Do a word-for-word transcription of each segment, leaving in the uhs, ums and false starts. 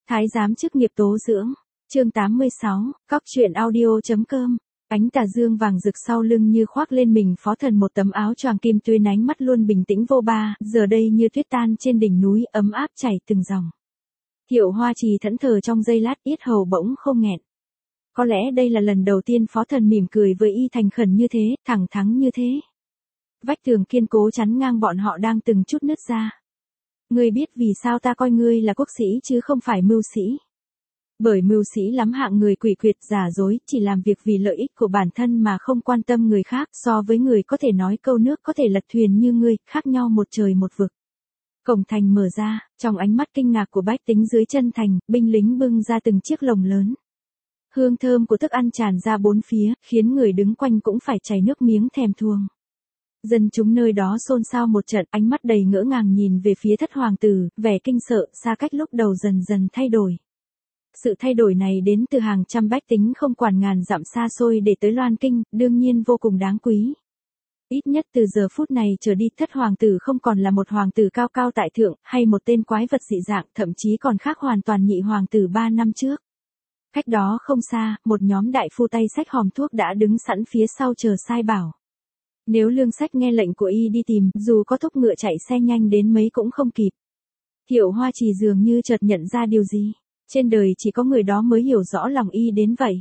Thái giám chức nghiệp tố dưỡng. Chương tám mươi sáu, Cóc truyện audio.com. Ánh tà dương vàng rực sau lưng như khoác lên mình Phó Thần một tấm áo choàng kim tuyến, ánh mắt luôn bình tĩnh vô ba, giờ đây như tuyết tan trên đỉnh núi, ấm áp chảy từng dòng. Thiệu Hoa Trì thẫn thờ trong giây lát, yết hầu bỗng không nghẹn. Có lẽ đây là lần đầu tiên Phó Thần mỉm cười với y thành khẩn như thế, thẳng thắn như thế. Vách tường kiên cố chắn ngang bọn họ đang từng chút nứt ra. Ngươi biết vì sao ta coi ngươi là quốc sĩ chứ không phải mưu sĩ. Bởi mưu sĩ lắm hạng người quỷ quyệt giả dối, chỉ làm việc vì lợi ích của bản thân mà không quan tâm người khác, so với người có thể nói câu nước có thể lật thuyền như ngươi, khác nhau một trời một vực. Cổng thành mở ra, trong ánh mắt kinh ngạc của bách tính dưới chân thành, binh lính bưng ra từng chiếc lồng lớn. Hương thơm của thức ăn tràn ra bốn phía, khiến người đứng quanh cũng phải chảy nước miếng thèm thuồng. Dân chúng nơi đó xôn xao một trận, ánh mắt đầy ngỡ ngàng nhìn về phía thất hoàng tử, vẻ kinh sợ, xa cách lúc đầu dần dần thay đổi. Sự thay đổi này đến từ hàng trăm bách tính không quản ngàn dặm xa xôi để tới Loan Kinh, đương nhiên vô cùng đáng quý. Ít nhất từ giờ phút này trở đi, thất hoàng tử không còn là một hoàng tử cao cao tại thượng, hay một tên quái vật dị dạng, thậm chí còn khác hoàn toàn nhị hoàng tử ba năm trước. Cách đó không xa, một nhóm đại phu tay xách hòm thuốc đã đứng sẵn phía sau chờ sai bảo. Nếu Lương Sách nghe lệnh của y đi tìm, dù có thúc ngựa chạy xe nhanh đến mấy cũng không kịp. Thiệu Hoa Trì dường như chợt nhận ra điều gì. Trên đời chỉ có người đó mới hiểu rõ lòng y đến vậy.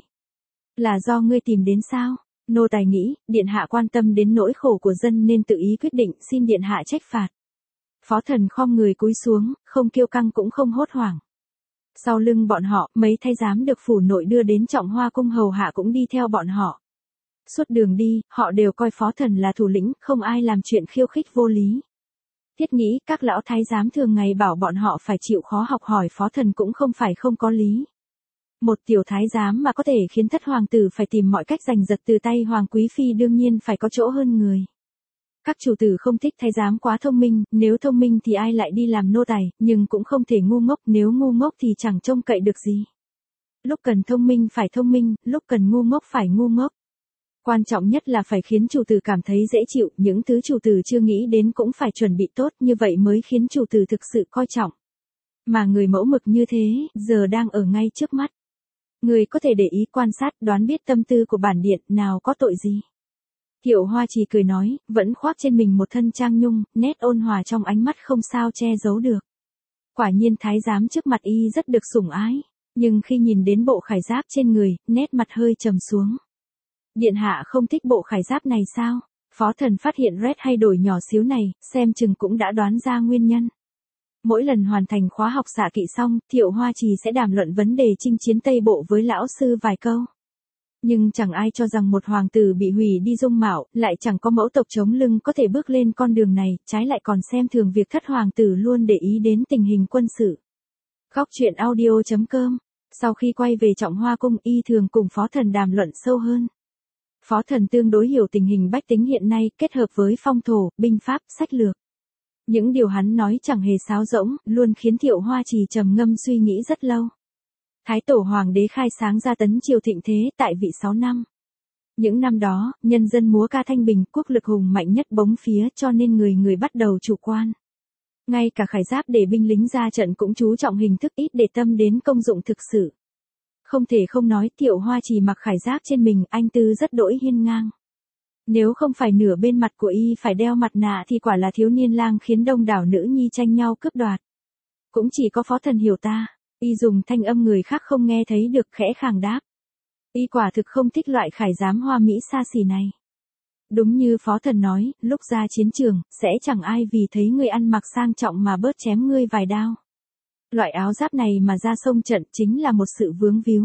Là do ngươi tìm đến sao? Nô tài nghĩ, điện hạ quan tâm đến nỗi khổ của dân nên tự ý quyết định, xin điện hạ trách phạt. Phó Thần khom người cúi xuống, không kiêu căng cũng không hốt hoảng. Sau lưng bọn họ, mấy thái giám được phủ nội đưa đến Trọng Hoa cung hầu hạ cũng đi theo bọn họ. Suốt đường đi, họ đều coi Phó Thần là thủ lĩnh, không ai làm chuyện khiêu khích vô lý. Thiết nghĩ các lão thái giám thường ngày bảo bọn họ phải chịu khó học hỏi Phó Thần cũng không phải không có lý. Một tiểu thái giám mà có thể khiến thất hoàng tử phải tìm mọi cách giành giật từ tay hoàng quý phi đương nhiên phải có chỗ hơn người. Các chủ tử không thích thái giám quá thông minh, nếu thông minh thì ai lại đi làm nô tài, nhưng cũng không thể ngu ngốc, nếu ngu ngốc thì chẳng trông cậy được gì. Lúc cần thông minh phải thông minh, lúc cần ngu ngốc phải ngu ngốc. Quan trọng nhất là phải khiến chủ tử cảm thấy dễ chịu, những thứ chủ tử chưa nghĩ đến cũng phải chuẩn bị tốt, như vậy mới khiến chủ tử thực sự coi trọng. Mà người mẫu mực như thế, giờ đang ở ngay trước mắt. Người có thể để ý quan sát, đoán biết tâm tư của bản điện, nào có tội gì. Thiệu Hoa Trì cười nói, vẫn khoác trên mình một thân trang nhung, nét ôn hòa trong ánh mắt không sao che giấu được. Quả nhiên thái giám trước mặt y rất được sủng ái, nhưng khi nhìn đến bộ khải giáp trên người, nét mặt hơi trầm xuống. Điện hạ không thích bộ khải giáp này sao? Phó Thần phát hiện Red hay đổi nhỏ xíu này, xem chừng cũng đã đoán ra nguyên nhân. Mỗi lần hoàn thành khóa học xạ kỵ xong, Thiệu Hoa Trì sẽ đàm luận vấn đề chinh chiến Tây Bộ với lão sư vài câu. Nhưng chẳng ai cho rằng một hoàng tử bị hủy đi dung mạo, lại chẳng có mẫu tộc chống lưng có thể bước lên con đường này, trái lại còn xem thường việc thất hoàng tử luôn để ý đến tình hình quân sự. Cóc truyện audio.com. Sau khi quay về Trọng Hoa cung, y thường cùng Phó Thần đàm luận sâu hơn. Phó Thần tương đối hiểu tình hình bách tính hiện nay, kết hợp với phong thổ, binh pháp, sách lược. Những điều hắn nói chẳng hề sáo rỗng, luôn khiến Thiệu Hoa Trì trầm ngâm suy nghĩ rất lâu. Thái tổ hoàng đế khai sáng ra tấn triều thịnh thế, tại vị sáu năm. Những năm đó, nhân dân múa ca thanh bình, quốc lực hùng mạnh nhất bóng phía, cho nên người người bắt đầu chủ quan. Ngay cả khải giáp để binh lính ra trận cũng chú trọng hình thức, ít để tâm đến công dụng thực sự. Không thể không nói, Thiệu Hoa Trì mặc khải giáp trên mình, anh tư rất đỗi hiên ngang. Nếu không phải nửa bên mặt của y phải đeo mặt nạ thì quả là thiếu niên lang khiến đông đảo nữ nhi tranh nhau cướp đoạt. Cũng chỉ có Phó Thần hiểu ta. Y dùng thanh âm người khác không nghe thấy được, khẽ khàng đáp. Y quả thực không thích loại khải giám hoa mỹ xa xỉ này. Đúng như Phó Thần nói, lúc ra chiến trường, sẽ chẳng ai vì thấy người ăn mặc sang trọng mà bớt chém ngươi vài đao. Loại áo giáp này mà ra sông trận chính là một sự vướng víu.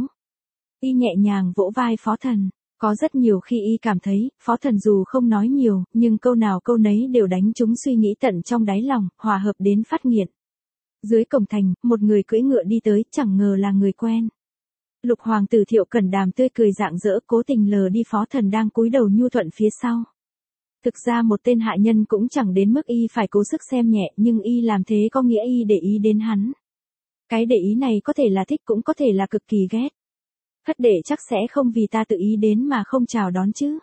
Y nhẹ nhàng vỗ vai Phó Thần. Có rất nhiều khi y cảm thấy, Phó Thần dù không nói nhiều, nhưng câu nào câu nấy đều đánh trúng suy nghĩ tận trong đáy lòng, hòa hợp đến phát nghiện. Dưới cổng thành, một người cưỡi ngựa đi tới, chẳng ngờ là người quen. Lục hoàng tử Thiệu Cẩn Đàm tươi cười rạng rỡ, cố tình lờ đi Phó Thần đang cúi đầu nhu thuận phía sau. Thực ra một tên hạ nhân cũng chẳng đến mức y phải cố sức xem nhẹ, nhưng y làm thế có nghĩa y để ý đến hắn. Cái để ý này có thể là thích cũng có thể là cực kỳ ghét. Thất đệ chắc sẽ không vì ta tự ý đến mà không chào đón chứ.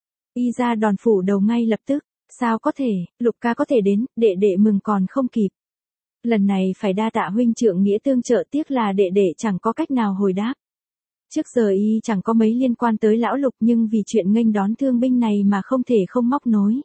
Y ra đòn phủ đầu ngay lập tức, sao có thể, Lục ca có thể đến, đệ đệ mừng còn không kịp. Lần này phải đa tạ huynh trượng nghĩa tương trợ, tiếc là đệ đệ chẳng có cách nào hồi đáp. Trước giờ y chẳng có mấy liên quan tới lão Lục, nhưng vì chuyện nghênh đón thương binh này mà không thể không móc nối.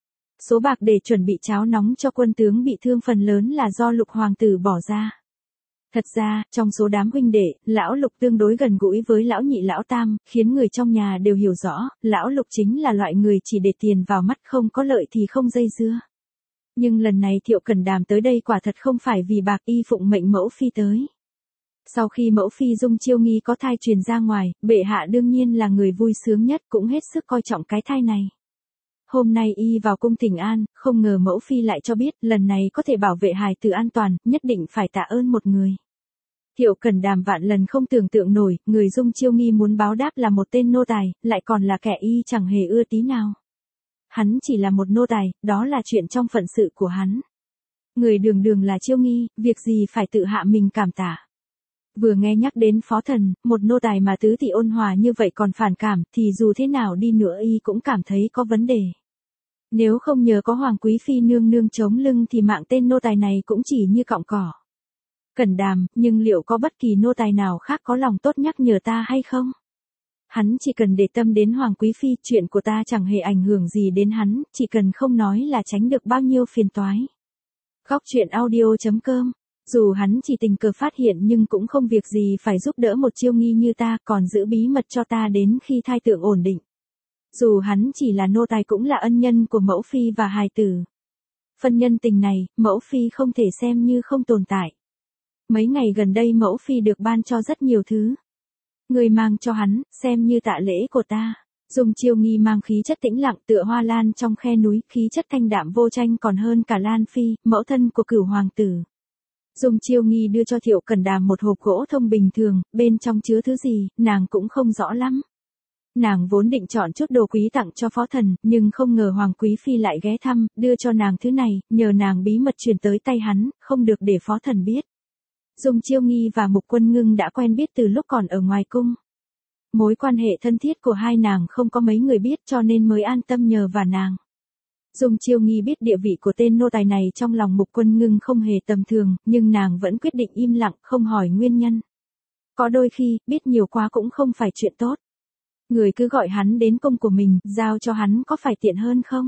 Số bạc để chuẩn bị cháo nóng cho quân tướng bị thương phần lớn là do Lục hoàng tử bỏ ra. Thật ra, trong số đám huynh đệ, lão Lục tương đối gần gũi với lão nhị lão tam, khiến người trong nhà đều hiểu rõ, lão Lục chính là loại người chỉ để tiền vào mắt, không có lợi thì không dây dưa. Nhưng lần này Thiệu Cẩn Đàm tới đây quả thật không phải vì bạc, y phụng mệnh mẫu phi tới. Sau khi mẫu phi Dung Chiêu Nghi có thai truyền ra ngoài, bệ hạ đương nhiên là người vui sướng nhất, cũng hết sức coi trọng cái thai này. Hôm nay y vào cung thỉnh an, không ngờ mẫu phi lại cho biết lần này có thể bảo vệ hài tử an toàn, nhất định phải tạ ơn một người. Thiệu Cẩn Đàm vạn lần không tưởng tượng nổi, người Dung Chiêu Nghi muốn báo đáp là một tên nô tài, lại còn là kẻ y chẳng hề ưa tí nào. Hắn chỉ là một nô tài, đó là chuyện trong phận sự của hắn. Người đường đường là Chiêu Nghi, việc gì phải tự hạ mình cảm tạ. Vừa nghe nhắc đến phó thần, một nô tài mà tứ tỷ ôn hòa như vậy còn phản cảm, thì dù thế nào đi nữa y cũng cảm thấy có vấn đề. Nếu không nhờ có Hoàng Quý Phi nương nương chống lưng thì mạng tên nô tài này cũng chỉ như cọng cỏ. Cẩn Đàm, nhưng liệu có bất kỳ nô tài nào khác có lòng tốt nhắc nhở ta hay không? Hắn chỉ cần để tâm đến Hoàng Quý Phi, chuyện của ta chẳng hề ảnh hưởng gì đến hắn, chỉ cần không nói là tránh được bao nhiêu phiền toái. Góc truyện audio chấm com. Dù hắn chỉ tình cờ phát hiện nhưng cũng không việc gì phải giúp đỡ một Chiêu Nghi như ta, còn giữ bí mật cho ta đến khi thai tượng ổn định. Dù hắn chỉ là nô tài cũng là ân nhân của mẫu phi và hài tử. Phần nhân tình này, mẫu phi không thể xem như không tồn tại. Mấy ngày gần đây mẫu phi được ban cho rất nhiều thứ. Người mang cho hắn, xem như tạ lễ của ta. Dung Chiêu Nghi mang khí chất tĩnh lặng tựa hoa lan trong khe núi, khí chất thanh đạm vô tranh còn hơn cả Lan Phi, mẫu thân của Cửu hoàng tử. Dung Chiêu Nghi đưa cho Thiệu Cẩn Đàm một hộp gỗ thông bình thường, bên trong chứa thứ gì, nàng cũng không rõ lắm. Nàng vốn định chọn chút đồ quý tặng cho phó thần, nhưng không ngờ Hoàng Quý Phi lại ghé thăm, đưa cho nàng thứ này, nhờ nàng bí mật truyền tới tay hắn, không được để phó thần biết. Dung Chiêu Nghi và Mục Quân Ngưng đã quen biết từ lúc còn ở ngoài cung. Mối quan hệ thân thiết của hai nàng không có mấy người biết cho nên mới an tâm nhờ vào nàng. Dung Chiêu Nghi biết địa vị của tên nô tài này trong lòng Mục Quân Ngưng không hề tầm thường, nhưng nàng vẫn quyết định im lặng, không hỏi nguyên nhân. Có đôi khi, biết nhiều quá cũng không phải chuyện tốt. Người cứ gọi hắn đến cung của mình, giao cho hắn có phải tiện hơn không?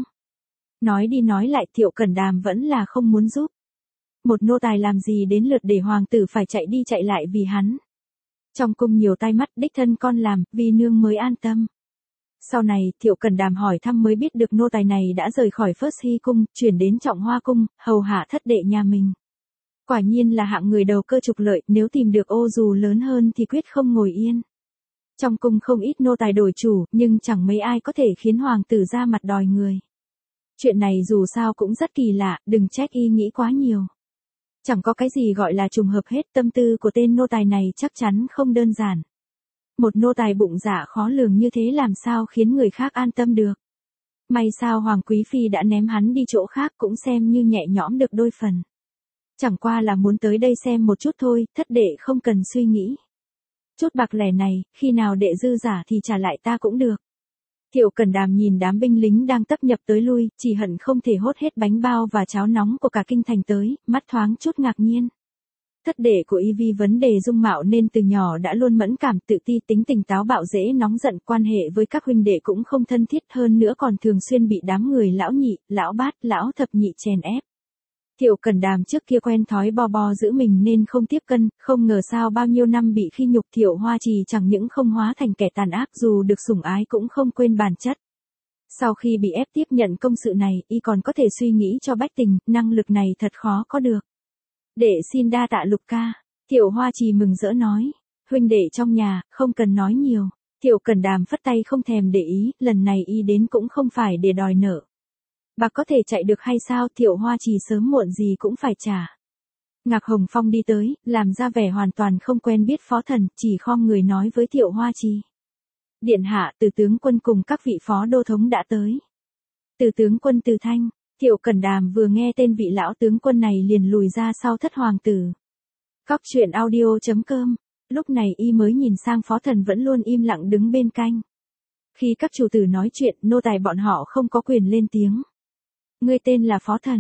Nói đi nói lại Thiệu Cẩn Đàm vẫn là không muốn giúp. Một nô tài làm gì đến lượt để hoàng tử phải chạy đi chạy lại vì hắn. Trong cung nhiều tai mắt, đích thân con làm, vì nương mới an tâm. Sau này, Thiệu Cẩn Đàm hỏi thăm mới biết được nô tài này đã rời khỏi Phất Hy cung, chuyển đến Trọng Hoa cung, hầu hạ thất đệ nhà mình. Quả nhiên là hạng người đầu cơ trục lợi, nếu tìm được ô dù lớn hơn thì quyết không ngồi yên. Trong cung không ít nô tài đổi chủ, nhưng chẳng mấy ai có thể khiến hoàng tử ra mặt đòi người. Chuyện này dù sao cũng rất kỳ lạ, đừng trách y nghĩ quá nhiều. Chẳng có cái gì gọi là trùng hợp hết, tâm tư của tên nô tài này chắc chắn không đơn giản. Một nô tài bụng dạ khó lường như thế làm sao khiến người khác an tâm được. May sao Hoàng Quý Phi đã ném hắn đi chỗ khác cũng xem như nhẹ nhõm được đôi phần. Chẳng qua là muốn tới đây xem một chút thôi, thất đệ không cần suy nghĩ. Chút bạc lẻ này, khi nào đệ dư giả thì trả lại ta cũng được. Thiệu Cẩn Đàm nhìn đám binh lính đang tấp nhập tới lui, chỉ hận không thể hốt hết bánh bao và cháo nóng của cả kinh thành tới, mắt thoáng chút ngạc nhiên. Thất đệ của y vì vấn đề dung mạo nên từ nhỏ đã luôn mẫn cảm, tự ti, tính tình táo bạo, dễ nóng giận, quan hệ với các huynh đệ cũng không thân thiết, hơn nữa còn thường xuyên bị đám người lão nhị, lão bát, lão thập nhị chèn ép. Thiệu Cẩn Đàm trước kia quen thói bo bo giữ mình nên không tiếp cân, không ngờ sao bao nhiêu năm bị khi nhục. Thiệu Hoa Trì chẳng những không hóa thành kẻ tàn ác, dù được sủng ái cũng không quên bản chất. Sau khi bị ép tiếp nhận công sự này, y còn có thể suy nghĩ cho bách tình, năng lực này thật khó có được. Đệ xin đa tạ Lục ca. Thiệu Hoa Trì mừng rỡ nói. Huynh đệ trong nhà, không cần nói nhiều. Thiệu Cẩn Đàm phất tay không thèm để ý, lần này y đến cũng không phải để đòi nợ. Bạc có thể chạy được hay sao, Thiệu Hoa Trì sớm muộn gì cũng phải trả. Ngạc Hồng Phong đi tới, làm ra vẻ hoàn toàn không quen biết phó thần, chỉ khom người nói với Thiệu Hoa Trì. Điện hạ, Từ tướng quân cùng các vị phó đô thống đã tới. Từ tướng quân Từ Thanh. Thiệu Cẩn Đàm vừa nghe tên vị lão tướng quân này liền lùi ra sau thất hoàng tử. Góc truyện audio chấm com. Lúc này y mới nhìn sang phó thần vẫn luôn im lặng đứng bên cạnh. Khi các chủ tử nói chuyện, nô tài bọn họ không có quyền lên tiếng. Ngươi tên là phó thần.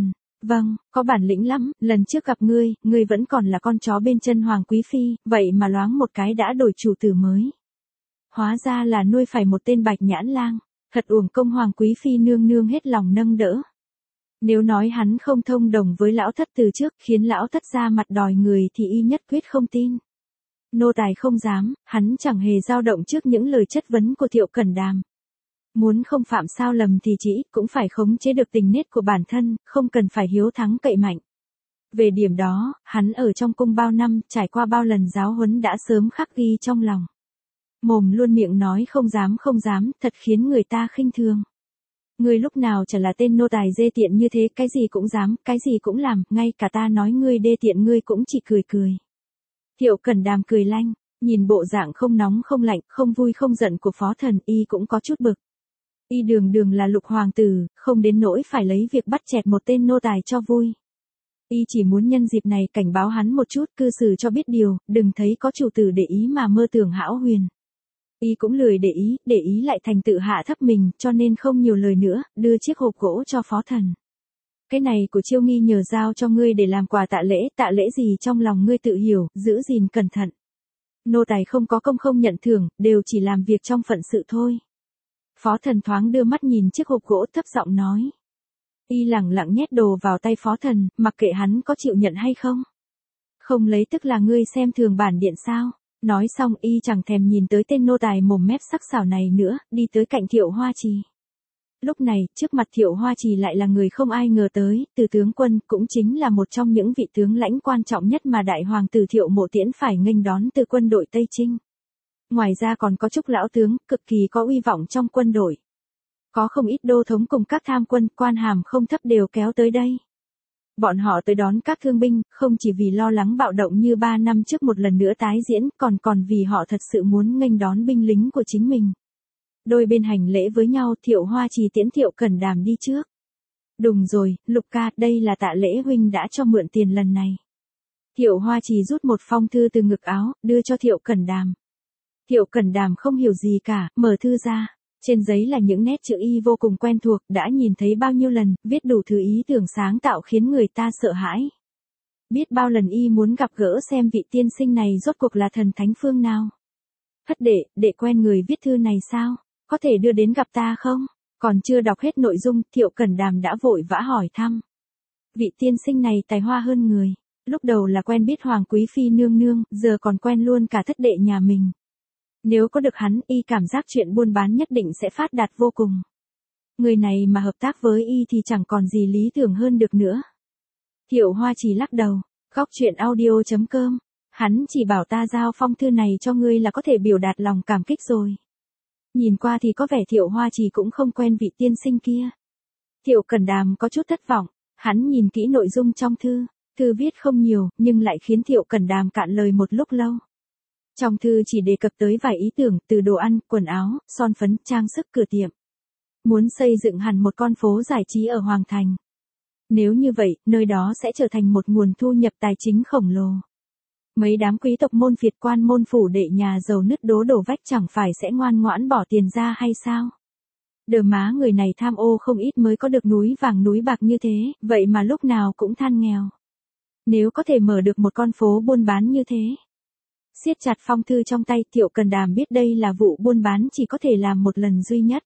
Vâng, có bản lĩnh lắm, lần trước gặp ngươi, ngươi vẫn còn là con chó bên chân Hoàng Quý Phi, vậy mà loáng một cái đã đổi chủ tử mới. Hóa ra là nuôi phải một tên bạch nhãn lang, thật uổng công Hoàng Quý Phi nương nương hết lòng nâng đỡ. Nếu nói hắn không thông đồng với lão thất từ trước khiến lão thất ra mặt đòi người thì y nhất quyết không tin. Nô tài không dám, hắn chẳng hề dao động trước những lời chất vấn của Thiệu Cẩn Đàm. Muốn không phạm sao lầm thì chỉ ít cũng phải khống chế được tình nết của bản thân, không cần phải hiếu thắng cậy mạnh. Về điểm đó, hắn ở trong cung bao năm, trải qua bao lần giáo huấn đã sớm khắc ghi trong lòng. Mồm luôn miệng nói không dám không dám, thật khiến người ta khinh thường. Ngươi lúc nào chả là tên nô tài dê tiện như thế, cái gì cũng dám, cái gì cũng làm, ngay cả ta nói ngươi đê tiện ngươi cũng chỉ cười cười. Thiệu Cẩn Đàm cười lanh, nhìn bộ dạng không nóng không lạnh, không vui không giận của phó thần y cũng có chút bực. Y đường đường là lục hoàng tử, không đến nỗi phải lấy việc bắt chẹt một tên nô tài cho vui. Y chỉ muốn nhân dịp này cảnh báo hắn một chút, cư xử cho biết điều, đừng thấy có chủ tử để ý mà mơ tưởng hão huyền. Y cũng lười để ý, để ý lại thành tự hạ thấp mình, cho nên không nhiều lời nữa, đưa chiếc hộp gỗ cho phó thần. Cái này của Chiêu Nghi nhờ giao cho ngươi để làm quà tạ lễ, tạ lễ gì trong lòng ngươi tự hiểu, giữ gìn cẩn thận. Nô tài không có công không nhận thưởng, đều chỉ làm việc trong phận sự thôi. Phó thần thoáng đưa mắt nhìn chiếc hộp gỗ thấp giọng nói. Y lẳng lặng nhét đồ vào tay phó thần, mặc kệ hắn có chịu nhận hay không. Không lấy tức là ngươi xem thường bản điện sao. Nói xong y chẳng thèm nhìn tới tên nô tài mồm mép sắc sảo này nữa, đi tới cạnh Thiệu Hoa Trì. Lúc này, trước mặt Thiệu Hoa Trì lại là người không ai ngờ tới, Từ tướng quân, cũng chính là một trong những vị tướng lãnh quan trọng nhất mà đại hoàng tử Thiệu Mộ Tiễn phải nghênh đón từ quân đội Tây Trinh. Ngoài ra còn có Trúc lão tướng, cực kỳ có uy vọng trong quân đội. Có không ít đô thống cùng các tham quân, quan hàm không thấp đều kéo tới đây. Bọn họ tới đón các thương binh, không chỉ vì lo lắng bạo động như ba năm trước một lần nữa tái diễn, còn còn vì họ thật sự muốn nghênh đón binh lính của chính mình. Đôi bên hành lễ với nhau, Thiệu Hoa Trì tiễn Thiệu Cẩn Đàm đi trước. Đúng rồi, Lục ca, đây là tạ lễ huynh đã cho mượn tiền lần này. Thiệu Hoa Trì rút một phong thư từ ngực áo, đưa cho Thiệu Cẩn Đàm. Thiệu Cẩn Đàm không hiểu gì cả, mở thư ra. Trên giấy là những nét chữ y vô cùng quen thuộc, đã nhìn thấy bao nhiêu lần, viết đủ thứ ý tưởng sáng tạo khiến người ta sợ hãi. Biết bao lần y muốn gặp gỡ xem vị tiên sinh này rốt cuộc là thần thánh phương nào. Thất đệ, đệ quen người viết thư này sao? Có thể đưa đến gặp ta không? Còn chưa đọc hết nội dung, Thiệu Cẩn Đàm đã vội vã hỏi thăm. Vị tiên sinh này tài hoa hơn người. Lúc đầu là quen biết Hoàng Quý Phi nương nương, giờ còn quen luôn cả thất đệ nhà mình. Nếu có được hắn, y cảm giác chuyện buôn bán nhất định sẽ phát đạt vô cùng. Người này mà hợp tác với y thì chẳng còn gì lý tưởng hơn được nữa. Thiệu Hoa Trì lắc đầu, góc chuyện audio chấm com. Hắn chỉ bảo ta giao phong thư này cho ngươi là có thể biểu đạt lòng cảm kích rồi. Nhìn qua thì có vẻ Thiệu Hoa Trì cũng không quen vị tiên sinh kia. Thiệu Cẩn Đàm có chút thất vọng, hắn nhìn kỹ nội dung trong thư. Thư viết không nhiều, nhưng lại khiến Thiệu Cẩn Đàm cạn lời một lúc lâu. Trong thư chỉ đề cập tới vài ý tưởng, từ đồ ăn, quần áo, son phấn, trang sức cửa tiệm. Muốn xây dựng hẳn một con phố giải trí ở Hoàng Thành. Nếu như vậy, nơi đó sẽ trở thành một nguồn thu nhập tài chính khổng lồ. Mấy đám quý tộc môn phiệt quan môn phủ đệ nhà giàu nứt đố đổ vách chẳng phải sẽ ngoan ngoãn bỏ tiền ra hay sao? Đờ má người này tham ô không ít mới có được núi vàng núi bạc như thế, vậy mà lúc nào cũng than nghèo. Nếu có thể mở được một con phố buôn bán như thế. Siết chặt phong thư trong tay, Thiệu Cẩn Đàm biết đây là vụ buôn bán chỉ có thể làm một lần duy nhất.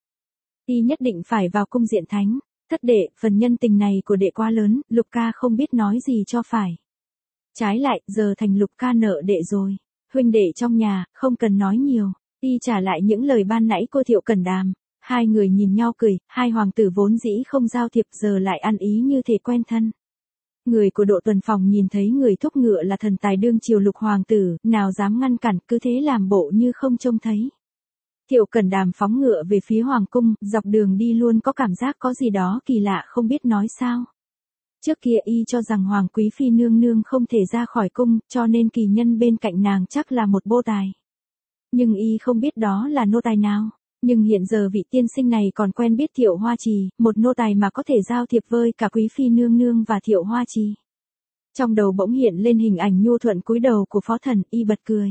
Y nhất định phải vào cung diện thánh. Thất đệ, phần nhân tình này của đệ quá lớn, Lục ca không biết nói gì cho phải. Trái lại, giờ thành Lục ca nợ đệ rồi. Huynh đệ trong nhà, không cần nói nhiều. Y trả lại những lời ban nãy cô Thiệu Cẩn Đàm. Hai người nhìn nhau cười, hai hoàng tử vốn dĩ không giao thiệp giờ lại ăn ý như thể quen thân. Người của độ tuần phòng nhìn thấy người thúc ngựa là thần tài đương triều Lục hoàng tử, nào dám ngăn cản, cứ thế làm bộ như không trông thấy. Thiệu Cẩn Đàm phóng ngựa về phía hoàng cung, dọc đường đi luôn có cảm giác có gì đó kỳ lạ không biết nói sao. Trước kia y cho rằng Hoàng Quý Phi nương nương không thể ra khỏi cung, cho nên kỳ nhân bên cạnh nàng chắc là một bô tài. Nhưng y không biết đó là nô tài nào. Nhưng hiện giờ vị tiên sinh này còn quen biết Thiệu Hoa Trì, một nô tài mà có thể giao thiệp với cả Quý Phi nương nương và Thiệu Hoa Trì. Trong đầu bỗng hiện lên hình ảnh nhu thuận cúi đầu của phó thần, y bật cười.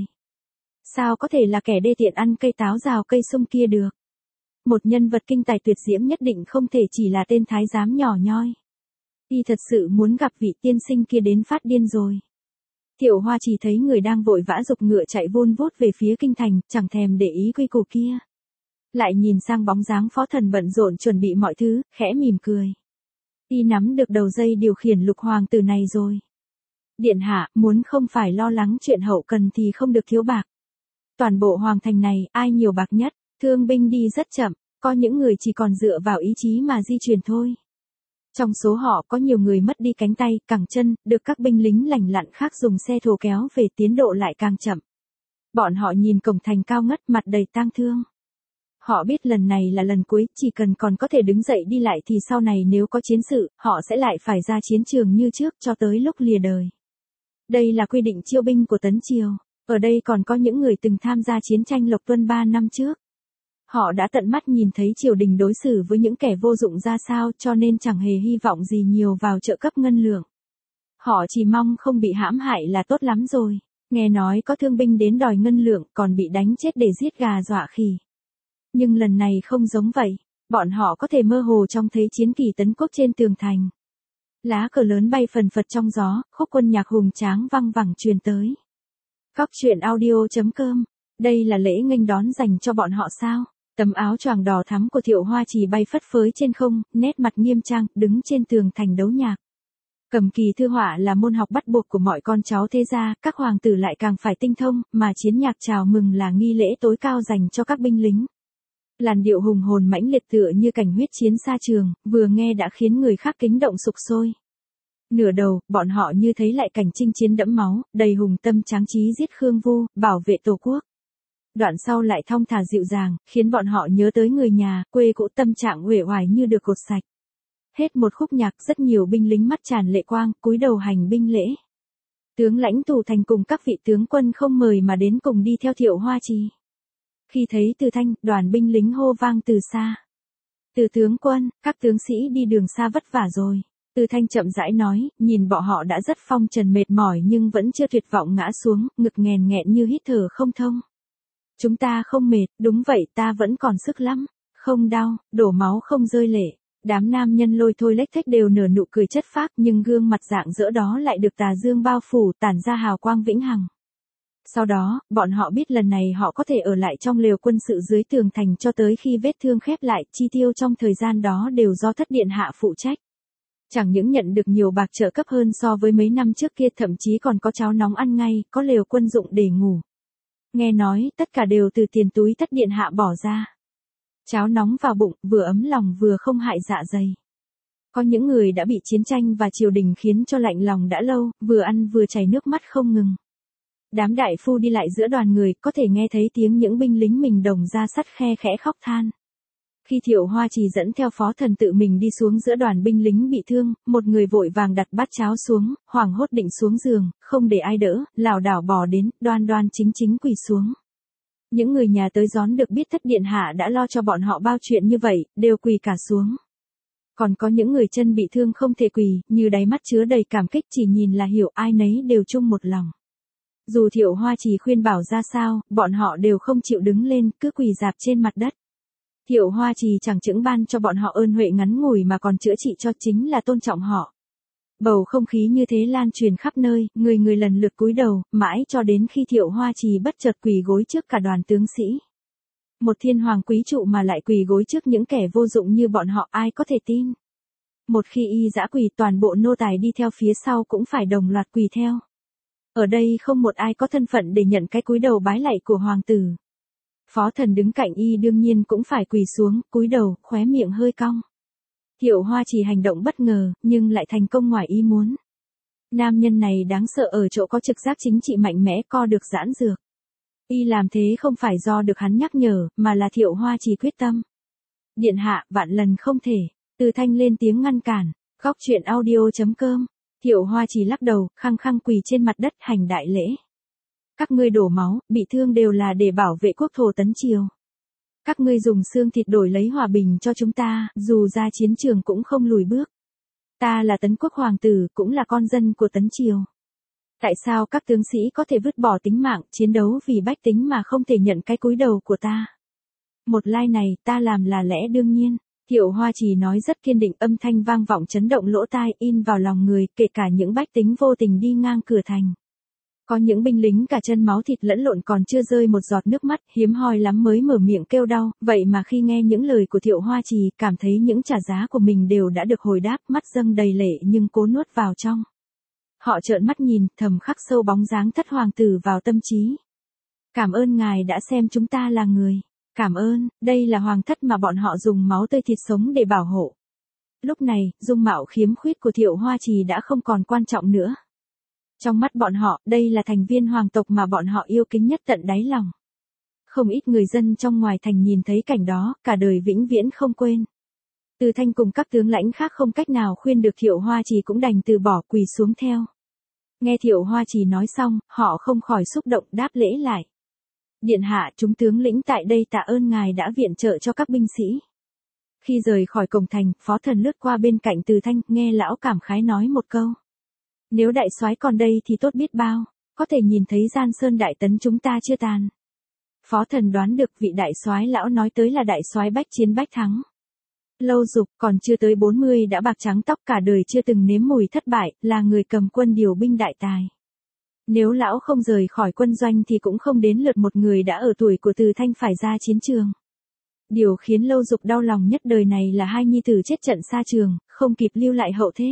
Sao có thể là kẻ đê tiện ăn cây táo rào cây sung kia được? Một nhân vật kinh tài tuyệt diễm nhất định không thể chỉ là tên thái giám nhỏ nhoi. Y thật sự muốn gặp vị tiên sinh kia đến phát điên rồi. Thiệu Hoa chỉ thấy người đang vội vã giục ngựa chạy vun vút về phía kinh thành, chẳng thèm để ý quy củ kia. Lại nhìn sang bóng dáng phó thần bận rộn chuẩn bị mọi thứ, khẽ mỉm cười. Y nắm được đầu dây điều khiển lục hoàng tử này rồi. Điện hạ, muốn không phải lo lắng chuyện hậu cần thì không được thiếu bạc. Toàn bộ hoàng thành này, ai nhiều bạc nhất, thương binh đi rất chậm, có những người chỉ còn dựa vào ý chí mà di chuyển thôi. Trong số họ có nhiều người mất đi cánh tay, cẳng chân, được các binh lính lành lặn khác dùng xe thồ kéo về, tiến độ lại càng chậm. Bọn họ nhìn cổng thành cao ngất, mặt đầy tang thương. Họ biết lần này là lần cuối, chỉ cần còn có thể đứng dậy đi lại thì sau này nếu có chiến sự, họ sẽ lại phải ra chiến trường như trước cho tới lúc lìa đời. Đây là quy định chiêu binh của Tấn Triều. Ở đây còn có những người từng tham gia chiến tranh Lộc Tuân ba năm trước. Họ đã tận mắt nhìn thấy triều đình đối xử với những kẻ vô dụng ra sao, cho nên chẳng hề hy vọng gì nhiều vào trợ cấp ngân lượng. Họ chỉ mong không bị hãm hại là tốt lắm rồi. Nghe nói có thương binh đến đòi ngân lượng, còn bị đánh chết để giết gà dọa khỉ. Nhưng lần này không giống vậy. Bọn họ có thể mơ hồ trông thấy chiến kỳ tấn quốc trên tường thành. Lá cờ lớn bay phần phật trong gió, khúc quân nhạc hùng tráng vang vẳng truyền tới. Cóc truyện audio chấm com. Đây là lễ nghênh đón dành cho bọn họ sao? Tấm áo choàng đỏ thắm của Thiệu Hoa Chỉ bay phất phới trên không, nét mặt nghiêm trang, đứng trên tường thành đấu nhạc. Cầm kỳ thư họa là môn học bắt buộc của mọi con cháu thế gia, các hoàng tử lại càng phải tinh thông, mà chiến nhạc chào mừng là nghi lễ tối cao dành cho các binh lính. Làn điệu hùng hồn mãnh liệt tựa như cảnh huyết chiến xa trường, vừa nghe đã khiến người khác kính động sục sôi. Nửa đầu, bọn họ như thấy lại cảnh chinh chiến đẫm máu, đầy hùng tâm tráng trí giết Khương Vu, bảo vệ Tổ quốc. Đoạn sau lại thong thả dịu dàng, khiến bọn họ nhớ tới người nhà, quê cũ, tâm trạng uể oải như được gột sạch. Hết một khúc nhạc, rất nhiều binh lính mắt tràn lệ quang, cúi đầu hành binh lễ. Tướng lãnh Thủ Thành cùng các vị tướng quân không mời mà đến cùng đi theo Thiệu Hoa Trì. Khi thấy Từ Thanh, đoàn binh lính hô vang từ xa. Từ tướng quân, các tướng sĩ đi đường xa vất vả rồi. Từ Thanh chậm rãi nói, nhìn bọn họ đã rất phong trần mệt mỏi nhưng vẫn chưa tuyệt vọng ngã xuống, ngực nghèn nghẹn như hít thở không thông. Chúng ta không mệt, đúng vậy, ta vẫn còn sức lắm, không đau, đổ máu không rơi lệ. Đám nam nhân lôi thôi lếch thếch đều nở nụ cười chất phác, nhưng gương mặt rạng rỡ đó lại được tà dương bao phủ, tản ra hào quang vĩnh hằng. Sau đó, bọn họ biết lần này họ có thể ở lại trong lều quân sự dưới tường thành cho tới khi vết thương khép lại, chi tiêu trong thời gian đó đều do thất điện hạ phụ trách. Chẳng những nhận được nhiều bạc trợ cấp hơn so với mấy năm trước kia, thậm chí còn có cháo nóng ăn ngay, có lều quân dụng để ngủ. Nghe nói, tất cả đều từ tiền túi thất điện hạ bỏ ra. Cháo nóng vào bụng, vừa ấm lòng vừa không hại dạ dày. Có những người đã bị chiến tranh và triều đình khiến cho lạnh lòng đã lâu, vừa ăn vừa chảy nước mắt không ngừng. Đám đại phu đi lại giữa đoàn người, có thể nghe thấy tiếng những binh lính mình đồng ra sắt khe khẽ khóc than. Khi Thiệu Hoa Trì dẫn theo phó thần tự mình đi xuống giữa đoàn binh lính bị thương, một người vội vàng đặt bát cháo xuống, hoảng hốt định xuống giường, không để ai đỡ, lảo đảo bò đến, đoan đoan chính chính quỳ xuống. Những người nhà tới gión được biết thất điện hạ đã lo cho bọn họ bao chuyện như vậy, đều quỳ cả xuống. Còn có những người chân bị thương không thể quỳ, như đáy mắt chứa đầy cảm kích, chỉ nhìn là hiểu ai nấy đều chung một lòng. Dù Thiệu Hoa Trì khuyên bảo ra sao, bọn họ đều không chịu đứng lên, cứ quỳ rạp trên mặt đất. Thiệu Hoa Trì chẳng những ban cho bọn họ ơn huệ ngắn ngủi mà còn chữa trị cho, chính là tôn trọng họ. Bầu không khí như thế lan truyền khắp nơi, người người lần lượt cúi đầu, mãi cho đến khi Thiệu Hoa Trì bất chợt quỳ gối trước cả đoàn tướng sĩ. Một thiên hoàng quý trụ mà lại quỳ gối trước những kẻ vô dụng như bọn họ, ai có thể tin. Một khi y dã quỳ, toàn bộ nô tài đi theo phía sau cũng phải đồng loạt quỳ theo. Ở đây không một ai có thân phận để nhận cái cúi đầu bái lạy của hoàng tử. Phó thần đứng cạnh y đương nhiên cũng phải quỳ xuống, cúi đầu, khóe miệng hơi cong. Thiệu Hoa Trì hành động bất ngờ, nhưng lại thành công ngoài ý muốn. Nam nhân này đáng sợ ở chỗ có trực giác chính trị mạnh mẽ, co được giãn dược. Y làm thế không phải do được hắn nhắc nhở, mà là Thiệu Hoa Trì quyết tâm. Điện hạ, vạn lần không thể. Từ Thanh lên tiếng ngăn cản. Góc truyện audio chấm com. Thiệu Hoa Trì lắc đầu, khăng khăng quỳ trên mặt đất hành đại lễ. Các ngươi đổ máu, bị thương đều là để bảo vệ quốc thổ Tấn Triều. Các ngươi dùng xương thịt đổi lấy hòa bình cho chúng ta, dù ra chiến trường cũng không lùi bước. Ta là Tấn Quốc hoàng tử, cũng là con dân của Tấn Triều. Tại sao các tướng sĩ có thể vứt bỏ tính mạng, chiến đấu vì bách tính mà không thể nhận cái cúi đầu của ta? Một lai này ta làm là lẽ đương nhiên. Thiệu Hoa Trì nói rất kiên định, âm thanh vang vọng chấn động lỗ tai, in vào lòng người, kể cả những bách tính vô tình đi ngang cửa thành. Có những binh lính cả chân máu thịt lẫn lộn còn chưa rơi một giọt nước mắt, hiếm hoi lắm mới mở miệng kêu đau, vậy mà khi nghe những lời của Thiệu Hoa Trì, cảm thấy những trả giá của mình đều đã được hồi đáp, mắt dâng đầy lệ nhưng cố nuốt vào trong. Họ trợn mắt nhìn, thầm khắc sâu bóng dáng thất hoàng tử vào tâm trí. Cảm ơn ngài đã xem chúng ta là người. Cảm ơn, đây là hoàng thất mà bọn họ dùng máu tươi thịt sống để bảo hộ. Lúc này, dung mạo khiếm khuyết của Thiệu Hoa Trì đã không còn quan trọng nữa. Trong mắt bọn họ, đây là thành viên hoàng tộc mà bọn họ yêu kính nhất tận đáy lòng. Không ít người dân trong ngoài thành nhìn thấy cảnh đó, cả đời vĩnh viễn không quên. Từ Thanh cùng các tướng lãnh khác không cách nào khuyên được Thiệu Hoa Trì cũng đành từ bỏ quỳ xuống theo. Nghe Thiệu Hoa Trì nói xong, họ không khỏi xúc động đáp lễ lại. Điện hạ, chúng tướng lĩnh tại đây tạ ơn ngài đã viện trợ cho các binh sĩ. Khi rời khỏi cổng thành, phó thần lướt qua bên cạnh Từ Thanh, nghe lão cảm khái nói một câu. Nếu đại soái còn đây thì tốt biết bao, có thể nhìn thấy Giang Sơn đại tấn chúng ta chưa tàn. Phó thần đoán được vị đại soái lão nói tới là đại soái bách chiến bách thắng. Lâu Dục còn chưa tới bốn mươi đã bạc trắng tóc, cả đời chưa từng nếm mùi thất bại, là người cầm quân điều binh đại tài. Nếu lão không rời khỏi quân doanh thì cũng không đến lượt một người đã ở tuổi của Từ Thanh phải ra chiến trường. Điều khiến Lâu Dục đau lòng nhất đời này là hai nhi tử chết trận xa trường, không kịp lưu lại hậu thế.